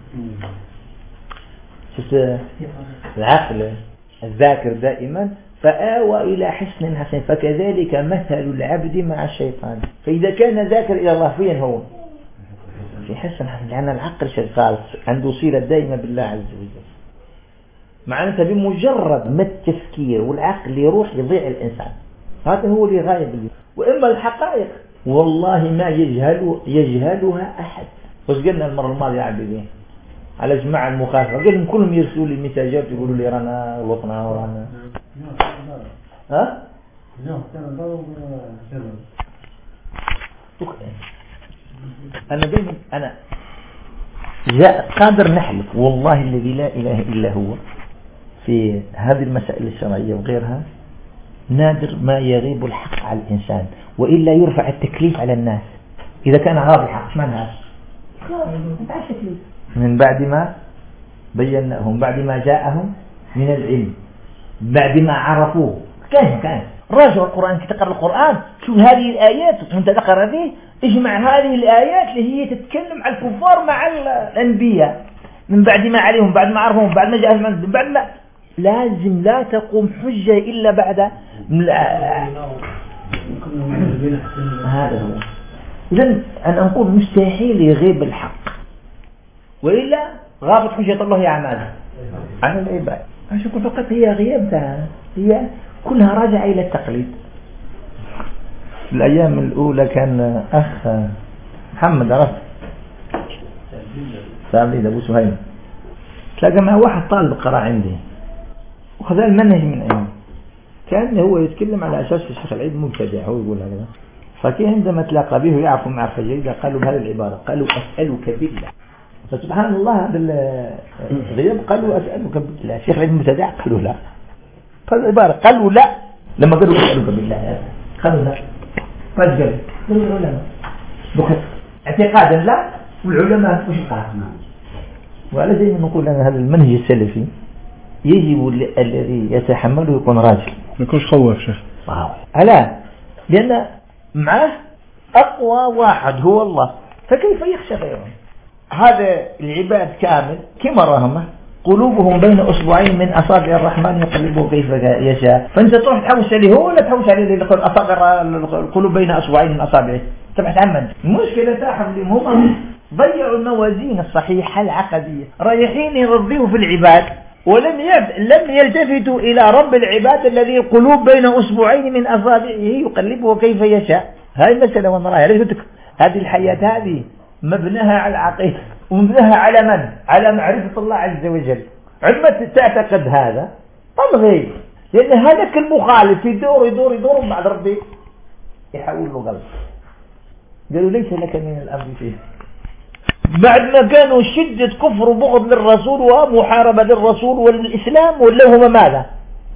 شفت العقل الذاكر دائما فآوى إلى حصن حصين. فكذلك مثل العبد مع الشيطان. فإذا كان ذاكر إلى الله فين هو؟ في حصن حصين، لأن العقل شغال عنده صلة دائمة بالله عز وجل. معناتها بمجرد ما التفكير والعقل يروح يضيع الإنسان. هذا هو اللي غايب اليوم. وإما الحقائق والله ما يجهلها أحد. وش قلنا المرة الماضية عبدين على جماعة المخالفة، قلنا كلهم يرسلوا لي مساجات يقولوا لي رانا وطنا ورانا ها؟ أنا دائما أنا جاء قادر نحلف والله الذي لا إله إلا هو في هذه المسائل الشرعية وغيرها نادر ما يغيب الحق على الإنسان، وإلا يرفع التكليف على الناس. إذا كان غاب الحق ايش معناها؟ من بعد ما بيناهم، بعد ما جاءهم من العلم، بعد ما عرفوه. كان راجع القرآن، تقرأ القرآن شوف هذه الآيات وانت تقرأ هذه، اجمع هذه الآيات اللي هي تتكلم على الكفار مع الأنبياء من بعد ما عليهم، بعد ما عرفوهم، بعد ما جاءهم، من بعد ما لازم لا تقوم حجة إلا بعد هذا هو. إذن أنا أقول مستحيل يغيب الحق، وإلا غابت حجة الله أعمالها عن العباد. أشوف فقط هي غيابتها، هي كلها راجعة إلى التقليد. في الأيام الأولى كان أخ محمد عرف سابليد أبو سهيم تلاقى مع واحد طالب قرأ عندي وخذ المنهج من عندي، كان هو يتكلم على أساس الشيخ العيد مبتدع، هو يقول هذا. فكي عندما تلاقى به يعرف معرفة جيدة قالوا بهذه العبارة، قالوا أسألك بالله. فسبحان الله هذا الغياب قالوا أسألك بالله. الشيخ العيد مبتدع قالوا لا. قالوا العبارة قالوا لا، لما قالوا أسألك بالله قالوا لا. فاش قالوا العلماء اعتقادا لا، والعلماء وش قال. وعلى زي ما نقول أنا هذا المنهج السلفي يجب الذي يتحمله يكون راجل، ما يكونش خوف شيخ. ألا لأن معه أقوى واحد هو الله، فكيف يخشى غيره؟ هذا العباد كامل كما رهم قلوبهم بين أصبعين من أصابع الرحمن يقلبه كيف يشاء. فأنت تروح تحوش عليه هو ولا تحوش عليه اللي يقول أصابع القلوب بين أصبعين من أصابعه؟ تبحث عن من؟ المشكلة تاحب هم ضيعوا الموازين الصحيحة العقدية، رايحين يرضيه في العباد ولم يلتفتوا إلى رب العباد الذي القلوب بين أصبعين من أصابعه يقلبه كيف يشاء. هاي المسألة ونراها. ليش هذه الحياة هذه مبناها على العقيدة ومبناها على من؟ على معرفة الله عز وجل. عندما تعتقد هذا تضغي، لأن هذاك المخالف يدور بعد ربي يحول له قلب. قالوا ليس لك من الأمر فيه. بعد ما كانوا شدة كفر وبغض للرسول ومحاربة للرسول والإسلام، ولا هما ماذا؟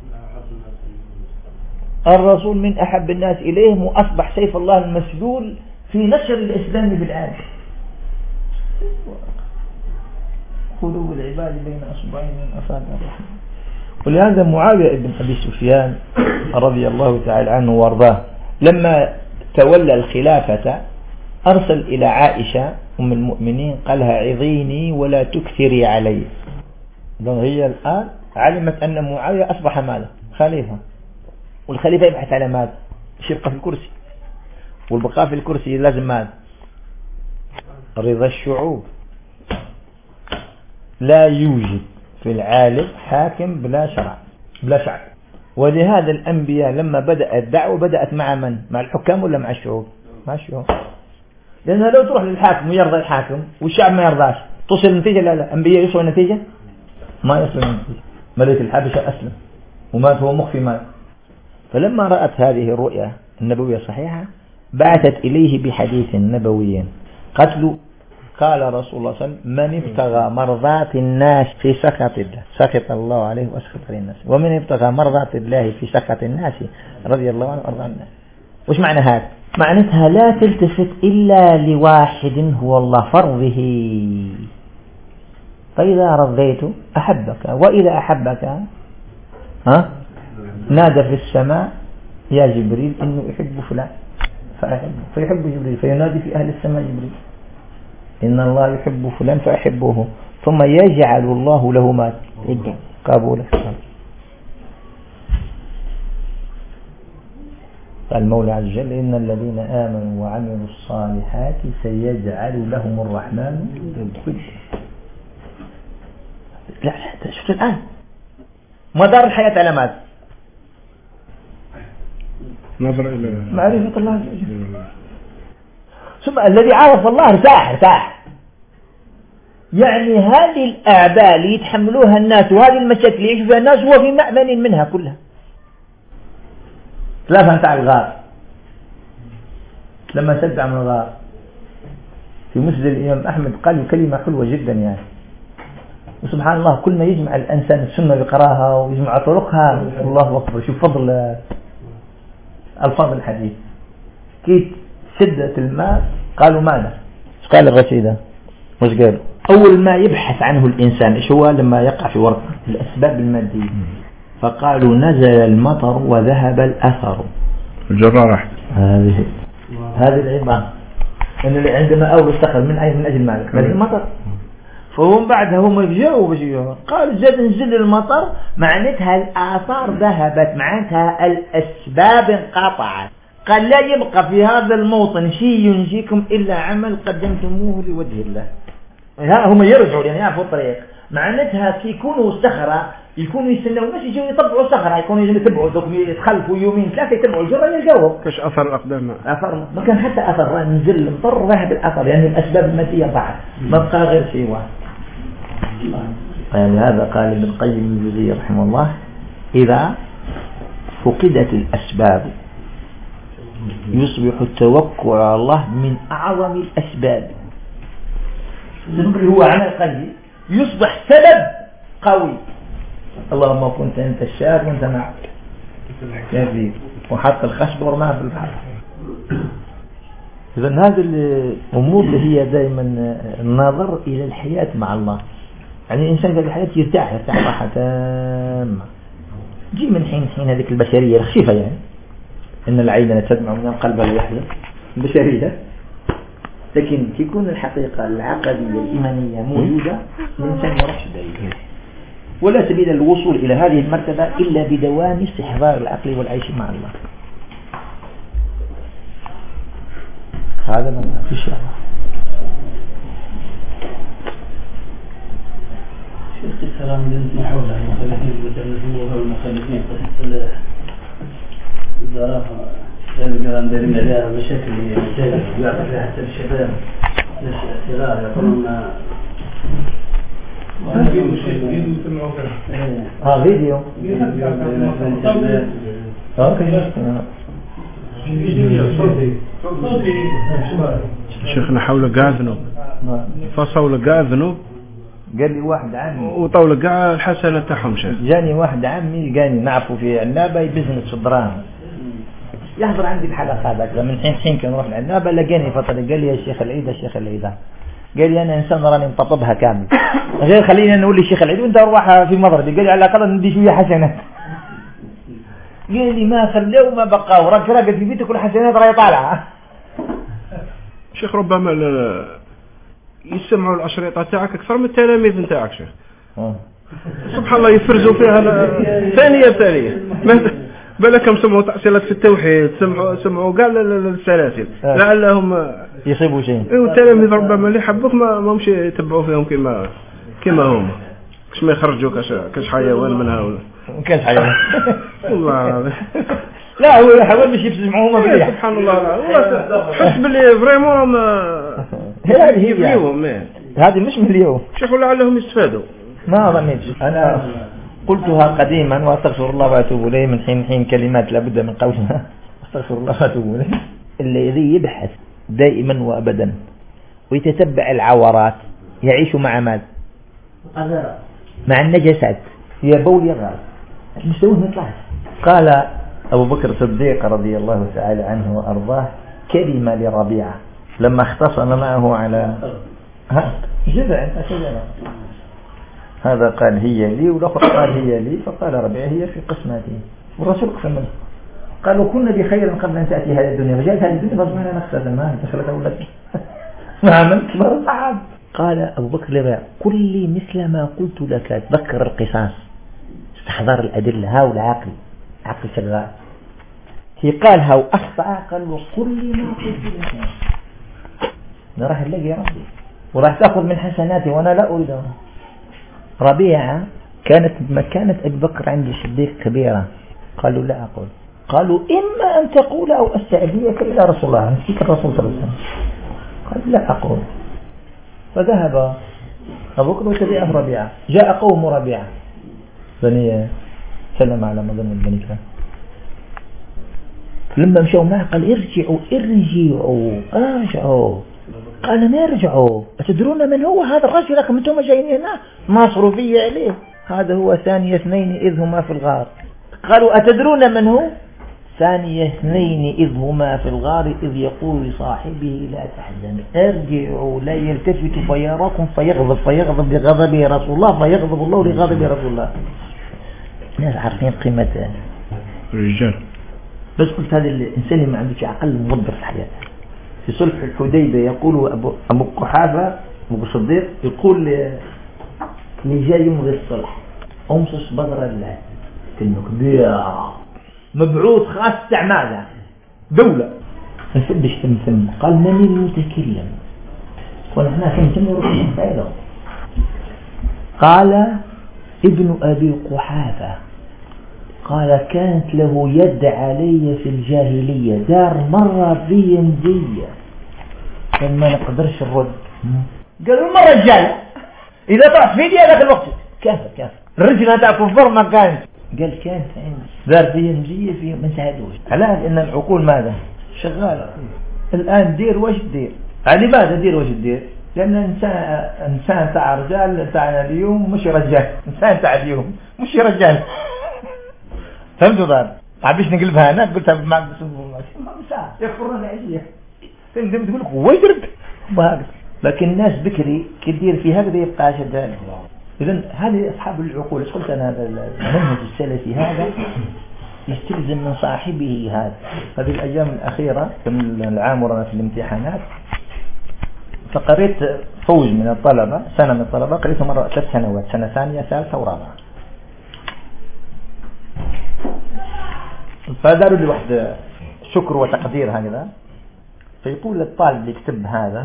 الرسول من أحب الناس إليهم وأصبح سيف الله المسلول في نشر الإسلام بالعالم. قلوب العباد بين أصبعين من أصابع الرحمن. ولهذا معاوية بن أبي سفيان رضي الله تعالى عنه وارضاه لما تولى الخلافة أرسل إلى عائشة أم المؤمنين قالها عظيني ولا تكثري علي. هي الآن علمت أن معاوية أصبح ماذا؟ خليفة، والخليفة يبحث على ماذا؟ يبقى في الكرسي، والبقاء في الكرسي لازم ماذا؟ رضا الشعوب. لا يوجد في العالم حاكم بلا شرع بلا شعب. ولهذا الأنبياء لما بدأت الدعوة بدأت مع من؟ مع الحكام ولا مع الشعوب؟ مع الشعوب. لأنها لو تروح للحاكم ويرضى الحاكم والشعب ما يرضاش توصل النتيجة؟ لا لا، أنبياء يوصلوا النتيجة؟ ما يوصلوا النتيجة. ملك الحبشة أسلم ومات هو مخفي مات. فلما رأت هذه الرؤيا النبوية صحيحة بعثت إليه بحديث نبوي قال رسول الله صلى الله عليه وسلم من ابتغى مرضات الناس في سخط الله سخط الله عليه واسخط الناس، ومن ابتغى مرضات الله في سخط الناس رضي الله عنه وارضى الناس. وش معنى هذا؟ معناتها لا تلتفت إلا لواحد هو الله فرضه، فإذا رضيت أحبك، وإذا أحبك نادى في السماء يا جبريل إنه يحب فلان فأحبه، فيحب جبريل فينادي في أهل السماء جبريل إن الله يحب فلان فأحبه، ثم يجعل الله له ما قبوله. قال المولى عز وجل إن الذين آمنوا وعملوا الصالحات سيجعل لهم الرحمن ودا. لا شوف الآن مدار الحياة على ماذا؟ نظر إلى معرفة الله عز وجل. ثم الذي عرف الله ارتاح. يعني هذه الأعباء اللي يتحملوها الناس وهذه المشاكل اللي يعيشوا فيها الناس هو في مأمن منها كلها. ثلاثة نتاع الغار لما سد عن الغار في مسجد الإمام أحمد قال كلمة حلوة جدا يعني، وسبحان الله كل ما يجمع الإنسان السنة بقراها ويجمع طرقها الله أكبر. شوف فضل الفاظ الحديث. كيف شدة الماء قالوا ماذا؟ قال الرشيدة مش قالوا أول ما يبحث عنه الإنسان إيش هو لما يقع في ورطة؟ الأسباب المادية. فقالوا نزل المطر وذهب الأثر. الجرارة هذه العبارة إن عندما أول استخر من أجل ماذا؟ من المطر. فهم بعدها هم يجاوبوا قالوا زاد نزل المطر معناتها الآثار ذهبت، معناتها الأسباب انقطعت. قال لا يبقى في هذا الموطن شيء ينجيكم إلا عمل قدمتموه لوجه الله. هم يرجعوا يعني يعرفوا الطريق. معناتها كي يكونوا صخرة يكونوا يستنوا الناس يجوا يطبعوا صخرة، يكونوا يتبعوا دوك يتخلفوا يومين ثلاثة يتبعوا الجرة يلقوه. كاش أثر الأقدام؟ أثر ما كان حتى أثر، نزل المطر ذهب الأثر، يعني الأسباب المادية ضاعت ما بقى غير شيء واحد. يعني هذا قال ابن القيم الجوزية رحمه الله إذا فقدت الأسباب يصبح التوكل على الله من أعظم الأسباب. هو عمل قلبي يصبح سبب قوي. اللهم كنت أنت الشاهد وأنت معك كافي وحط الخشب ورماه في البحر. إذن هذه الأمور اللي هي دائما النظر إلى الحياة مع الله. يعني الإنسان في الحياة يرتاح راحة تامة. جي من حين هذيك البشرية الخفيفة يعني إن العين تدمع من القلب لا يحزن البشرية، لكن تكون الحقيقة العقدية الإيمانية موجودة الإنسان يروح دائما. ولا سبيل للوصول إلى هذه المرتبة إلا بدوام استحضار العقل والعيش مع الله. هذا ما في شيء. شيخ الكلام اللي نحول عن المخلفين والمخلفين والمخلفين قصة الزرافة الكلام دايرين عليها مشاكل يعطي فيها حتى الشباب الصغار يقولون فيديو شيخنا حول قاع ذنوب فصول قاع ذنوب. قال لي واحد عمي وطول قاع الحسنة تاعهم شيخ. جاني واحد عمي قاني نعرفه في عنابة بزنس في الدراهم يحضر عندي الحلقة هذاك من حين كان نروح العنابة لقاني فترة قال لي يا شيخ العيدة قال لي أنا إنسان راني مطببها كامل غير خلينا نقول للشيخ العيد وأنت أروح في مضربي. قال لي على الأقل ندي شوية حسنات. قال لي ما خلوا ما بقى وراك راقد في بيتك كل حسنات راهي طالعة. شيخ ربما يسمعوا الأشرطة تاعك أكثر من التلاميذ نتاعك شيخ. سبحان الله يفرزوا فيها ثانية بالكم سمعوا تأصيلات في التوحيد سمعوا كاع السلاسل لعلهم يصيبوا شيء. والتلاميذ ربما اللي حبوك ما مش يتبعوا فيهم كما هم كش ما يخرجوا كاش حيوان من هؤلاء كاش حيوان والله لا هو يحاول مش يسمعوهم بليح. سبحان الله حس باللي فريمون هذه مش من اليوم شوفوا لعلهم يستفادوا. ما ظنيتش. أنا قلتها قديما وأستغفر الله وأتوب إليه من حين كلمات لابد من قولها أستغفر الله وأتوب إليه. الذي يبحث دائما وأبدا ويتتبع العورات يعيش مع ماذا؟ مع النجسات يا بول يا غار مستوى نطلع. قال أبو بكر الصديق رضي الله تعالى عنه وأرضاه كلمة لربيعة لما اختصم معه على جذع هذا قال هي لي والأخر قال هي لي فقال ربيعة هي في قسمتي والرسول قسم منه. قالوا كنا بخير قبل أن تأتي هذه الدنيا فجاءت هذه الدنيا فضمنا نخسر المال دخلت أولادي ما عملت مرة صعب. قال أبو بكر لربيعة قل لي مثل ما قلت لك تذكر القصاص استحضار الأدلة هاو العقل عقل شغال. هي قال هاو أخطأ قال وقل لي ما قلت لك راح نلاقي يا ربي وراح تأخذ من حسناتي وأنا لا أريدها. ربيعة كانت مكانة أبي بكر عند الصديق كبيرة. قالوا لا أقول. قالوا إما أن تقول أو أستعديك إلى رسول الله نسيك الرسول صلى الله عليه وسلم. قال لا أقول. فذهب أبو بكر وتبعه ربيعة. جاء قوم ربيعة بني سلم على مظن بني كلاب. لما مشوا معه قال ارجعوا قال ما يرجعوا. أتدرون من هو هذا الرجل لكم أنتم جايين هنا ناصروا فيه عليه. هذا هو ثاني اثنين إذ هما في الغار. قالوا أتدرون من هو ثاني اثنين إذ هما في الغار إذ يقول لصاحبه لا تحزن ارجعوا لا يلتفت فيراكم فيغضب لغضبه رسول الله فيغضب الله لغضب رسول الله. الناس عارفين قيمة الرجال. بس قلت هذا الإنسان اللي ما عندوش عقل موظف في حياته. في صلح الحديبية يقول أبو قحافة أبو الصديق يقول لجاي يمضي الصلح أمسس بدر الله كأنه كبير مبعوث خاص استعمالها دولة نفدش ثم قال من المتكلم ونحن ثم نروح نفعله. قال ابن أبي قحافة قال كانت له يد علي في الجاهلية دار مرة بينزية كان ما نقدرش الرد. قالوا المرة الجاية إذا طلعت فيدي هذاك الوقت كافر الرجل هذا كفر ما كانت. قال كانت دار بينزية في من ساعدوش على لأن العقول ماذا شغالة الآن دير وش دير على ماذا دير وش دير لأن إنسان تاع رجال تاعنا اليوم مش رجال إنسان تاع اليوم مش رجال فهمتوا ضار عبيش نقلبها أنا قلتها بمعنى ساعة يخبرون عشية تندم تقول لك هو يدرب وهذا لكن الناس بكري كدير في هذا يبقى شدان. إذن هذه أصحاب العقول قلت أنا هذا المنهج السلفي هذا يستلزم من صاحبه هذا. هذه الأيام الأخيرة من العام ورانا في الامتحانات فقريت فوج من الطلبة سنة من الطلبة قريتهم مرة 3 سنوات سنة ثانية ثالثة ورابعة فداروا لي واحد شكر وتقدير هكذا. فيقول الطالب اللي يكتب هذا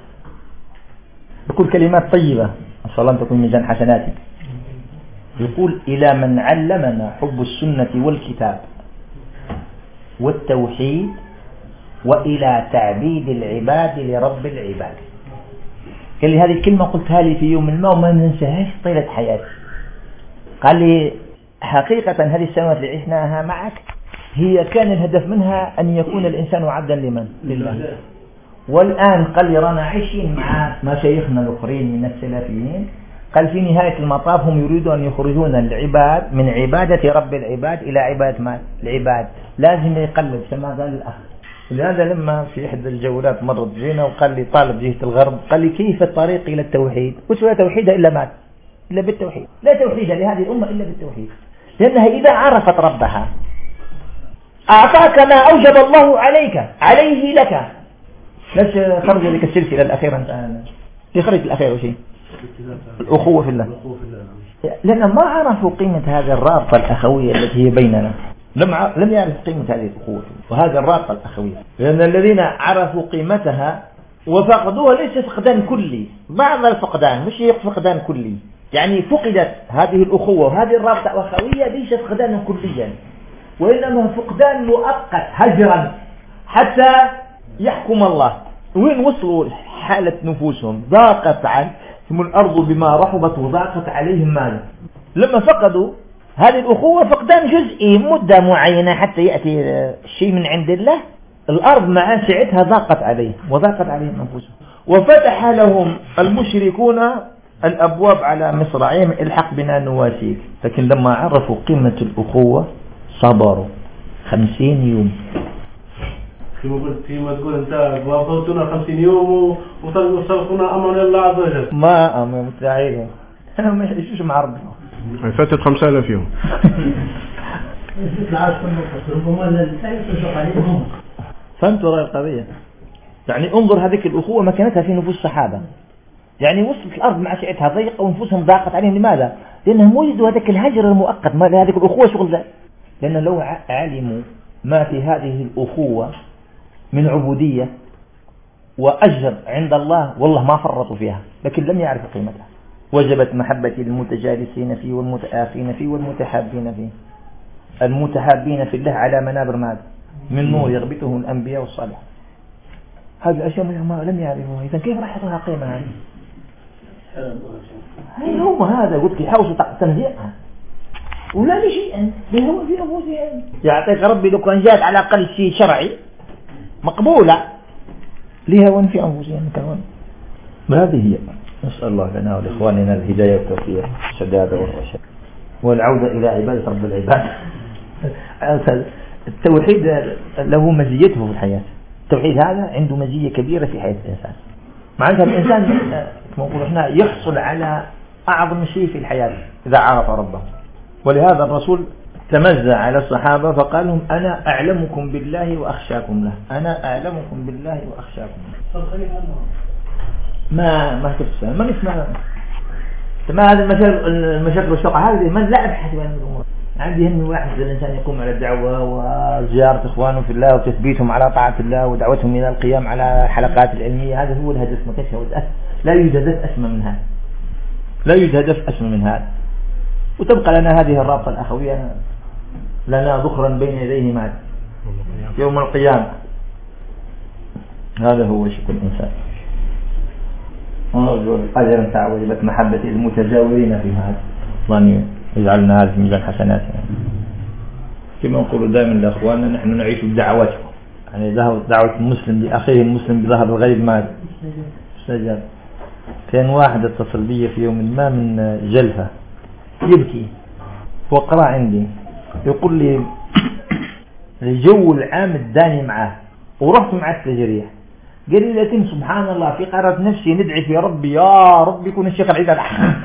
يقول كلمات طيبة إن شاء الله تكون ميزان حسناتي. يقول إلى من علمنا حب السنة والكتاب والتوحيد وإلى تعبيد العباد لرب العباد. قال لي هذه الكلمة قلتها لي في يوم ما وما ننساهاش طيلة حياتي. قال لي حقيقة هذه السنوات اللي عشناها معك هي كان الهدف منها أن يكون الإنسان عبدا لمن؟ لله. والآن قال لي رانا عايشين مع مشايخنا الأخرين من السلفيين قال في نهاية المطاف هم يريدون أن يخرجون العباد من عبادة رب العباد إلى عبادة ما؟ العباد. لازم يقلب كما قال الأخ لهذا لما في إحدى الجولات مرت بينا وقال لي طالب جهة الغرب، قال لي كيف الطريق إلى التوحيد؟ قلت لا توحيد إلا مات، إلا بالتوحيد، لا توحيد لهذه الأمة إلا بالتوحيد، لأنها إذا عرفت ربها أعطاك ما أوجب الله عليه لك. ليش خرج لك السلسلة الأخيرة أنت يخرج الأخير وشيء الأخوة في الله، لأن ما عرفوا قيمة هذا الرابطة الأخوية التي هي بيننا، لم يعرف قيمة هذه الأخوة وهذه الرابطة الأخوية، لأن الذين عرفوا قيمتها وفقدوها ليس فقدان كلي، بعض الفقدان مش فقدان كلي، يعني فقدت هذه الأخوة وهذه الرابطة الأخوية ليس فقدانا كليا، وإنما فقدان مؤقت هجرا حتى يحكم الله. وين وصلوا حالة نفوسهم؟ ضاقت عنهم الأرض بما رحبت وضاقت عليهم ماذا؟ لما فقدوا هذه الأخوة فقدان جزئي مدة معينة حتى يأتي شيء من عند الله، الأرض مع سعتها ضاقت عليهم وضاقت عليهم أنفسهم، وفتح لهم المشركون الأبواب على مصراعيهم الحق بنا نواسيك، لكن لما عرفوا قيمة الأخوة صبروا 50 يوم. فيما تقول أنت وافقتنا 50 يوم وصرفنا أمر الله عز وجل. ما أمر متعيرهم أنا ما يعيشوش مع ربنا. فاتت 5000 يوم. فهمت رأي القضية؟ يعني انظر هذيك الأخوة مكانتها في نفوس الصحابة، يعني وصلت الأرض مع سعتها ضيقة ونفوسهم ضاقت عليهم. لماذا؟ لأنهم وجدوا هذاك الهجر المؤقت، ما هذيك الأخوة شغل ذلك، لأن لو علموا ما في هذه الأخوة من عبودية وأجر عند الله والله ما فرطوا فيها، لكن لم يعرفوا قيمتها. وجبت محبتي للمتجالسين فيه والمتآخين فيه والمتحابين فيه، المتحابين في الله على منابر ماذا؟ من نور يغبطه الأنبياء والصالحين. هذه الأشياء ما لم يعرفوها، إذا كيف راح يعطوها قيمة هذه؟ هاي هم هذا قلت يحاولوا تنزيعها ولا لشيء بهو في أنفسهم. يعطيك ربي لو كان جاءت على أقل شيء شرعي مقبولة لهوى في أنفسهم كمان. ما هذه هي. نسأل الله لنا ولإخواننا الهداية والتوفيق والسداد والرشاد والعودة إلى عبادة رب العباد. التوحيد له مزيته في الحياة، التوحيد هذا عنده مزية كبيرة في حياة الإنسان، معناتها الإنسان كما نقول احنا يحصل على أعظم شيء في الحياة إذا عرف ربه. ولهذا الرسول تمزع على الصحابة فقال لهم أنا أعلمكم بالله وأخشاكم له، أنا أعلمكم بالله وأخشاكم له. ما تفسر ما نسمع ما هذا المشاكل والشقة هذه من لا أبحث عن الأمور. عندي هم واحد الإنسان يقوم على الدعوة وزيارة إخوانه في الله وتثبيتهم على طاعة الله ودعوتهم إلى القيام على الحلقات العلمية، هذا هو الهدف. ما كيف لا يوجد هدف أسمى من هذا، لا يوجد هدف أسمى من هذا. وتبقى لنا هذه الرابطة الأخوية لنا ذخرا بين يديه معنا يوم القيامة. هذا هو شكل الإنسان. أجرا تعوجبت محبة المتجاورين في هذا، الله يجعلنا هذا في ميزان حسناتنا. كما نقول دائما لأخواننا نحن نعيش بدعواتكم، يعني دعوة المسلم لأخيه المسلم بظهر الغيب ما استجاب. كان واحد اتصل بي في يوم ما من جلفة يبكي وقرأ عندي يقول لي الجو العام الداني معه ورحت مع التجريح، قال لي لكن سبحان الله في قرارة نفسي ندعي في ربي يا رب يكون الشيخ العيد الأحمد.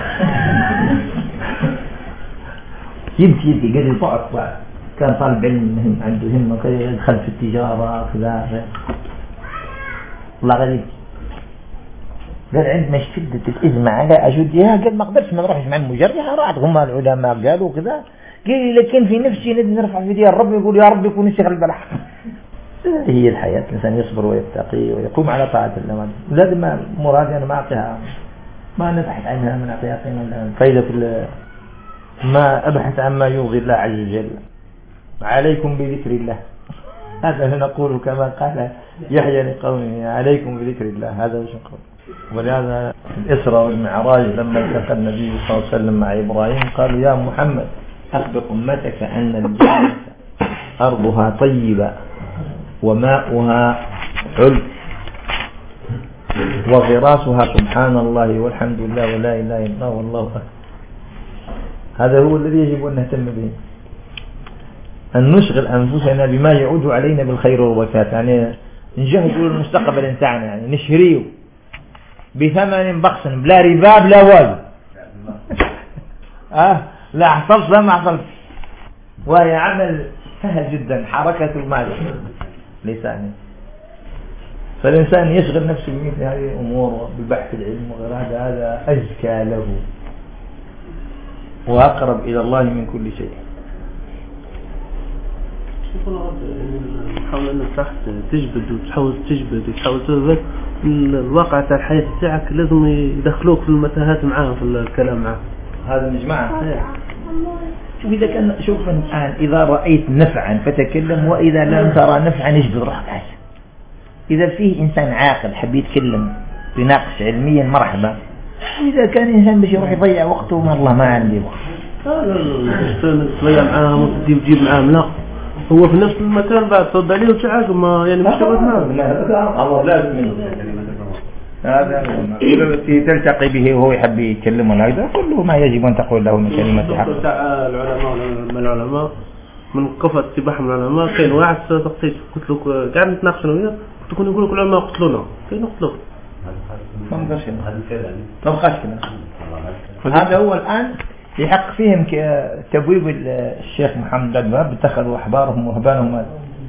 يبكي قال لي طعت كان طالب علم عنده همة يدخل في التجارة كذا الله غريب. قال عندما اشتدت الإزمة على أجودها قال ما قدرت ما نروحش مع المجرحة، رأت هم العلماء قالوا كذا، قال لي لكن في نفسي نرفع في ديار ربي يقول يا رب يكون الشيخ البلح. هي الحياة الإنسان يصبر ويتقي ويقوم على طاعة الله. لازم مرادي أنا ما أعطيها ما نبحث عنها من أعطيها قيمة فايدة ما أبحث عن ما يرضي الله عز وجل. عليكم بذكر الله، هذا نقول كما قال يحيى لقومه عليكم بذكر الله، هذا وش نقول. ولهذا الإسراء والمعراج لما التقى النبي صلى الله عليه وسلم مع إبراهيم قالوا يا محمد أخبر أمتك أن الجنة أرضها طيبة وماؤها حلو وغراسها سبحان الله والحمد لله ولا إله إلا الله والله أكبر. هذا هو الذي يجب أن نهتم به. أن نشغل أنفسنا بما يعود علينا بالخير والبركات، يعني نجهزوا المستقبل نتاعنا، يعني نشريه بثمن بخس بلا ربا بلا والو. لا حصلت لا ما حصلت، وهي عمل سهل جدا، حركة المال لسانه. فالإنسان يشغل نفسه بمثل هذه الأمور بالبحث العلم وغير هذا أزكى له وأقرب إلى الله من كل شيء. حاول أنك تحت تجبد وتحاول تجبد وتحاول تثبت الواقع تاع الحياة تاعك، لازم يدخلوك في المتاهات معاهم في الكلام معاهم. هذا مجمع. شوف إذا كان شوف الآن إذا رأيت نفعا فتكلم، وإذا لم ترى نفعا اجبد روحك عايز. إذا فيه إنسان عاقل حب يتكلم يناقش علميا مرحبا، وإذا كان إنسان باش يروح يضيع وقته والله ما عندي وقت. لا تضيع معاهم وتجيب معاهم، لا هو في نفس المكان بعد ترد عليه وتعاقب ما يعني مش تقعد معاهم. الله لازم منه هذا تلتقي به وهو يحب يتكلم ولا هذا كله ما يجب أن تقول له من كلمة حق. العلماء من قفة تباحهم العلماء كاين واحد تقتيل قلت له قاعد نتناقش انا وياه تكون يقول لك العلماء قتلونا كاين قتلوه ما بقاش كذا. هذا هو الآن يحق فيهم تبويب الشيخ محمد الوهاب اتخذوا أحبارهم ورهبانهم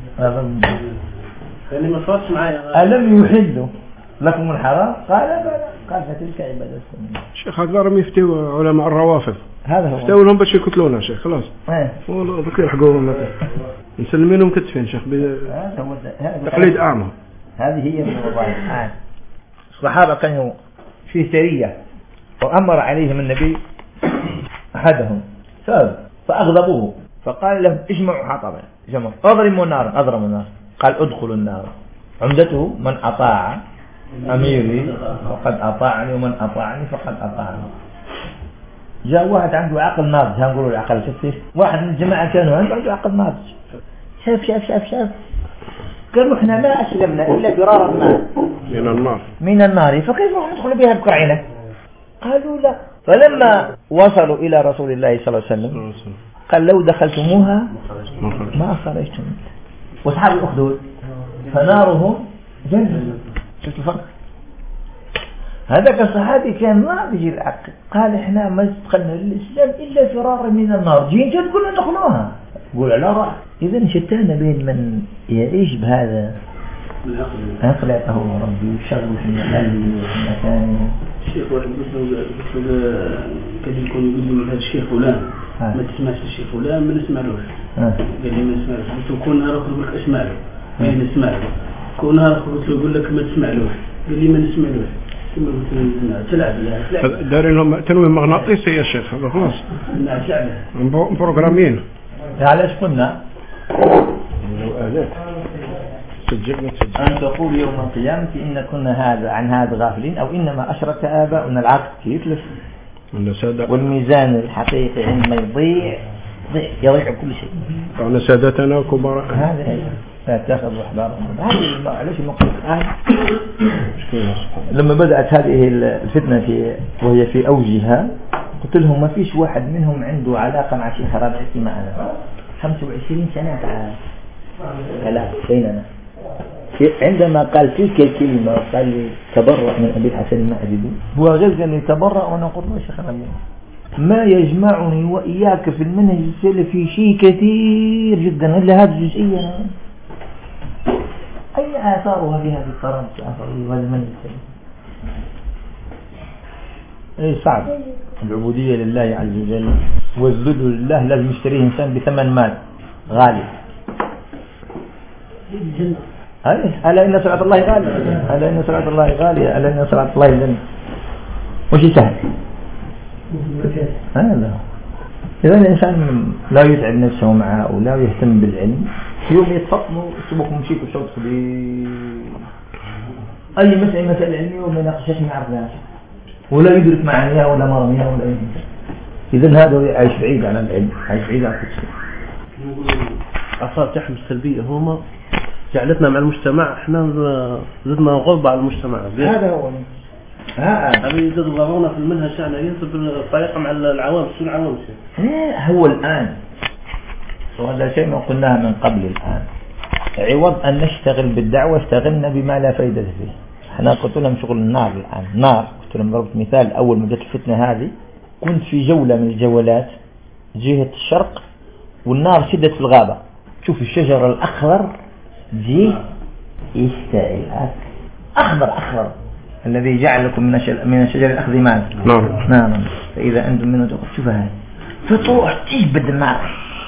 يعني ما صارش معايا. ألم يحلوا لكم الحرام؟ قال بلى، قال فتلك عبادتكم. شيخ هذا يفتوا علماء الروافض، هذا هو يفتوا لهم باش يقتلونا شيخ خلاص. والله ذكر يحقوهم نسلمينهم كتفين شيخ تقليد أعمى. هذه هي الموضوع الآن. الصحابة كانوا في سرية وأمر عليهم النبي أحدهم فأغضبوه فقال لهم اجمعوا حطبا، جمعوا أضرموا النار، أضرموا النار، قال ادخلوا النار. عمدته من أطاع أميري فقد أطاعني ومن أطاعني فقد أطاعني. جاء واحد عنده عقل ناضج، هنقولوا العقل شفتيه، واحد من الجماعة كانوا عنده عقل ناضج، شاف قالوا احنا ما أسلمنا إلا فرارا من النار فكيف ندخل بها بكرعنا؟ قالوا لا. فلما وصلوا إلى رسول الله صلى الله عليه وسلم قال لو دخلتموها ما خرجتم. وأصحاب الأخدود فنارهم جنة. شفت الفرق؟ هذاك الصحابي كان ناضج العقل، قال احنا ما دخلنا للإسلام إلا فرارا من النار، جين تقول لنا دخلوها، قول على رأي. إذا شتان بين من يعيش بهذا عقل يعطيه ربي وشغل في محله وفي مكانه. الشيخ واحد مثلا كان يكون يقول لي هذا الشيخ فلان ما تسمعش الشيخ فلان ما نسمعلوش. قال لي ما نسمعلوش. قلت له كون نهار نقول لك اسمع له ما نسمع له، كون نهار قلت له يقول لك ما تسمعلوش، قال لي ما نسمعلوش. ثم قلت له تلعب دارين لهم تنويم مغناطيسي يا شيخ هذا خلاص بروغرامين. علاش قلنا أن تقول يوم القيامة إن كنا هذا عن هذا غافلين، أو إنما أشرك آباؤنا. العقل يتلف والميزان الحقيقي عندما يضيع كل شيء. أنا سادتنا كبراء هذا فاتخذوا أحبارهم. هذا علاش المقصود الآن لما بدأت هذه الفتنة وهي في أوجها قلت لهم ما فيش واحد منهم عنده علاقة مع شيخ رابعي معنا 25 سنة كلام بيننا. عندما قال تلك الكلمة قال لي تبرأ من أبي الحسن المأجدي، هو غير قال لي تبرأ وأنا قلت له شيخ رابعي ما يجمعني وإياك في المنهج السلفي شيء كثير جدا إلا هذه الجزئية. أين آثارها في هذه القرن وهذا المنهج السلفي؟ أي صعب. العبودية لله عز وجل والذل لله لازم يشتريه إنسان بثمن مال غالي. ألا إن صلاة الله غالية، ألا إن صلاة الله غالية، ألا إن صلاة الله جنة. وش سهل؟ هذا إذا الإنسان لا يتعب نفسه معه ولا يهتم بالعلم يوم يتفطنوا سبق مشيك وشوط أي مسألة علمية وما يناقشش ما يعرفهاش ولا يدرك معانيها ولا مرميها ولا أي شيء. إذا هذا عايش بعيد عن العلم، عايش بعيد عن كل شيء. آثار تحمل السلبية هما جعلتنا مع المجتمع، احنا زدنا غربة على المجتمع. هذا هو أبي يضربونا في المنهج تاعنا ينسب الطريقة مع العوام. شو العوام؟ هو الآن وهذا شيء ما قلناه من قبل الآن. عوض أن نشتغل بالدعوة اشتغلنا بما لا فائدة فيه. احنا قلت لهم شغل النار الآن، نار. قلت لهم ضربت مثال أول ما جت الفتنة هذه كنت في جولة من الجولات جهة الشرق والنار شدت في الغابة، شوف الشجر الأخضر جي يشتعل أخضر الذي جعلكم من الشجر الأخضر نعم. فإذا أنتم منه تقول شوف هذا، فتروح تجبد النار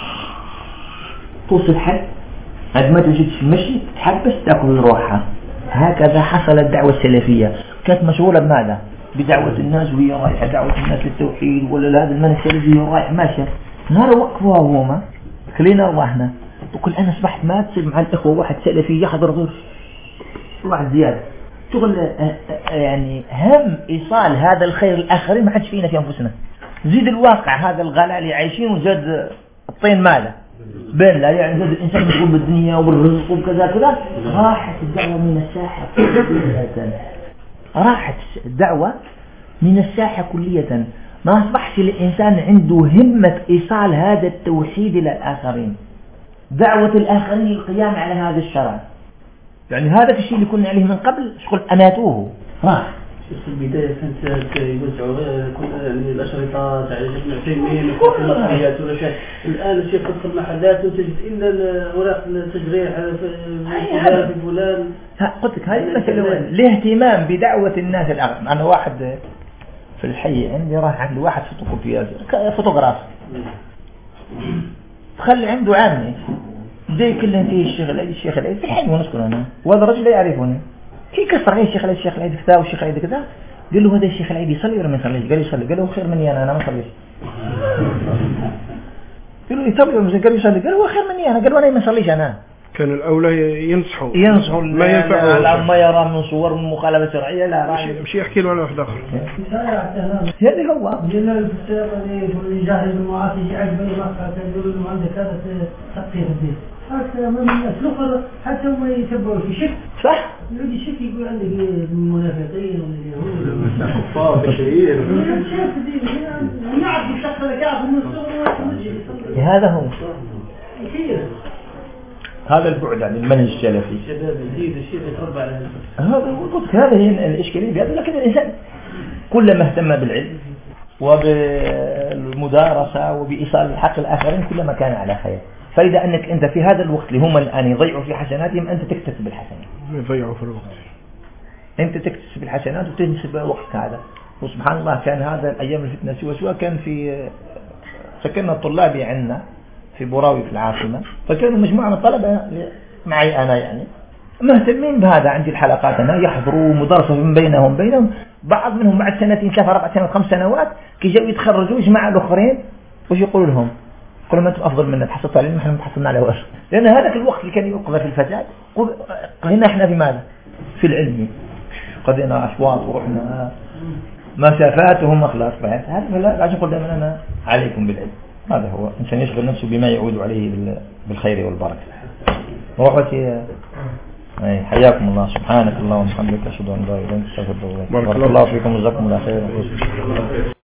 توصل حد عندما تجد المشي تحبس تأكل روحها. هكذا حصلت الدعوة السلفية، كانت مشغولة بماذا؟ بدعوة الناس وهي رايحة دعوة الناس للتوحيد ولا هذا المنهج السلفي رايح ماشي. نهار وقفوها هما خلينا أرواحنا وكل أنا أصبحت ما تصير مع الإخوة واحد سلفي يحضر غير واحد زيادة شغل يعني هم إيصال هذا الخير الآخرين ما حدش فينا في أنفسنا. زيد الواقع هذا الغلاء اللي عايشين وزاد الطين ماله بين لا يعني زاد الإنسان مشغول بالدنيا والرزق وكذا كذا. راحت الدعوة من الساحة كلية، راحت الدعوة من الساحة كلية. ما أصبحش الإنسان عنده همة إيصال هذا التوحيد إلى الآخرين، دعوة الآخرين القيام على هذا الشرع. يعني هذا الشيء اللي كنا عليه من قبل شغل أناتوه راح. في البداية كانت يوزعوا كل الأشرطة تاع ابن عثيمين وكل المصريات ولا شيء. الآن الشيخ تدخل محلات وتجد إلا الأوراق التجريح في فلان. قلت لك هذه المسألة الاهتمام بدعوة الناس الآخرين. أنا واحد في الحي عندي راح عند واحد فوتوغراف تخلي عنده عامي زي كل انتهي الشيخ العيد في الحي ونسكن هنا وهذا الرجل لا يعرفني كي كسر عليه الشيخ العيد كذا والشيخ العيد كذا. قال له هذا الشيخ العيد يصلي ولا ما يصليش؟ قال يصلي. قال له خير مني أنا ما أصليش. قال له يصلي ولا قال يصلي؟ قال هو خير مني أنا. قال أنا ما أصليش أنا. كان الأولى ينصحوا ما ينفعه ما يرى من صور من مخالفة شرعية لا مش يحكي له على واحد آخر. هذا هو. جينا الفساد اللي جاهل المعاصي عجبه ما تقول إنه عندك هذا تقصير الدين. هكذا من الناس الأخرى حتى هم يتبعوا في شك. صح. يجي شك يقول عندك المنافقين واليهود. كفار بشريين. شاف الدين ونعرف الشخص اللي قاعد من الصغر. هذا هو. كثير. هذا البعد عن المنهج السلفي. شباب جديد الشيء يتربى على هذا قلت هذا هي الإشكالية بهذا. لكن الإنسان كلما اهتم بالعلم وبالمدارسة وبإيصال الحق الآخرين كلما كان على خير. فإذا أنك أنت في هذا الوقت اللي هم الآن يضيعوا في حسناتهم أنت تكتسب الحسنات. يضيعوا في الوقت. أنت تكتسب الحسنات وتنسب وقتك هذا. وسبحان الله كان هذا الأيام الفتنة سوى كان في سكننا الطلابي عندنا في بوراوي في العاصمة. فكانوا مجموعة من الطلبة معي أنا يعني مهتمين بهذا. عندي الحلقات أنا يحضروا مدرسة من بينهم بعض منهم بعد 2 3 4 سنوات 5 سنوات كي جاوا يتخرجوا يجمع الآخرين وش يقولوا لهم؟ يقولوا ما أنتم أفضل منا تحصلتوا على العلم احنا ما تحصلنا على وش. لأن هذاك الوقت اللي كان يقضى في الفساد قضينا احنا في ماذا؟ في العلم. قضينا أشواط ورحنا مسافات وهم خلاص بعد هذا لا عشان قل دائما أنا عليكم بالعلم. هذا هو إنسان يشغل نفسه بما يعود عليه بالخير والبركة. روحتي حياكم الله. سبحانك اللهم وبحمدك أشهد أن لا إله إلا أنت أستغفرك وأتوب إليك. بارك الله فيكم وجزاكم الله خيرا.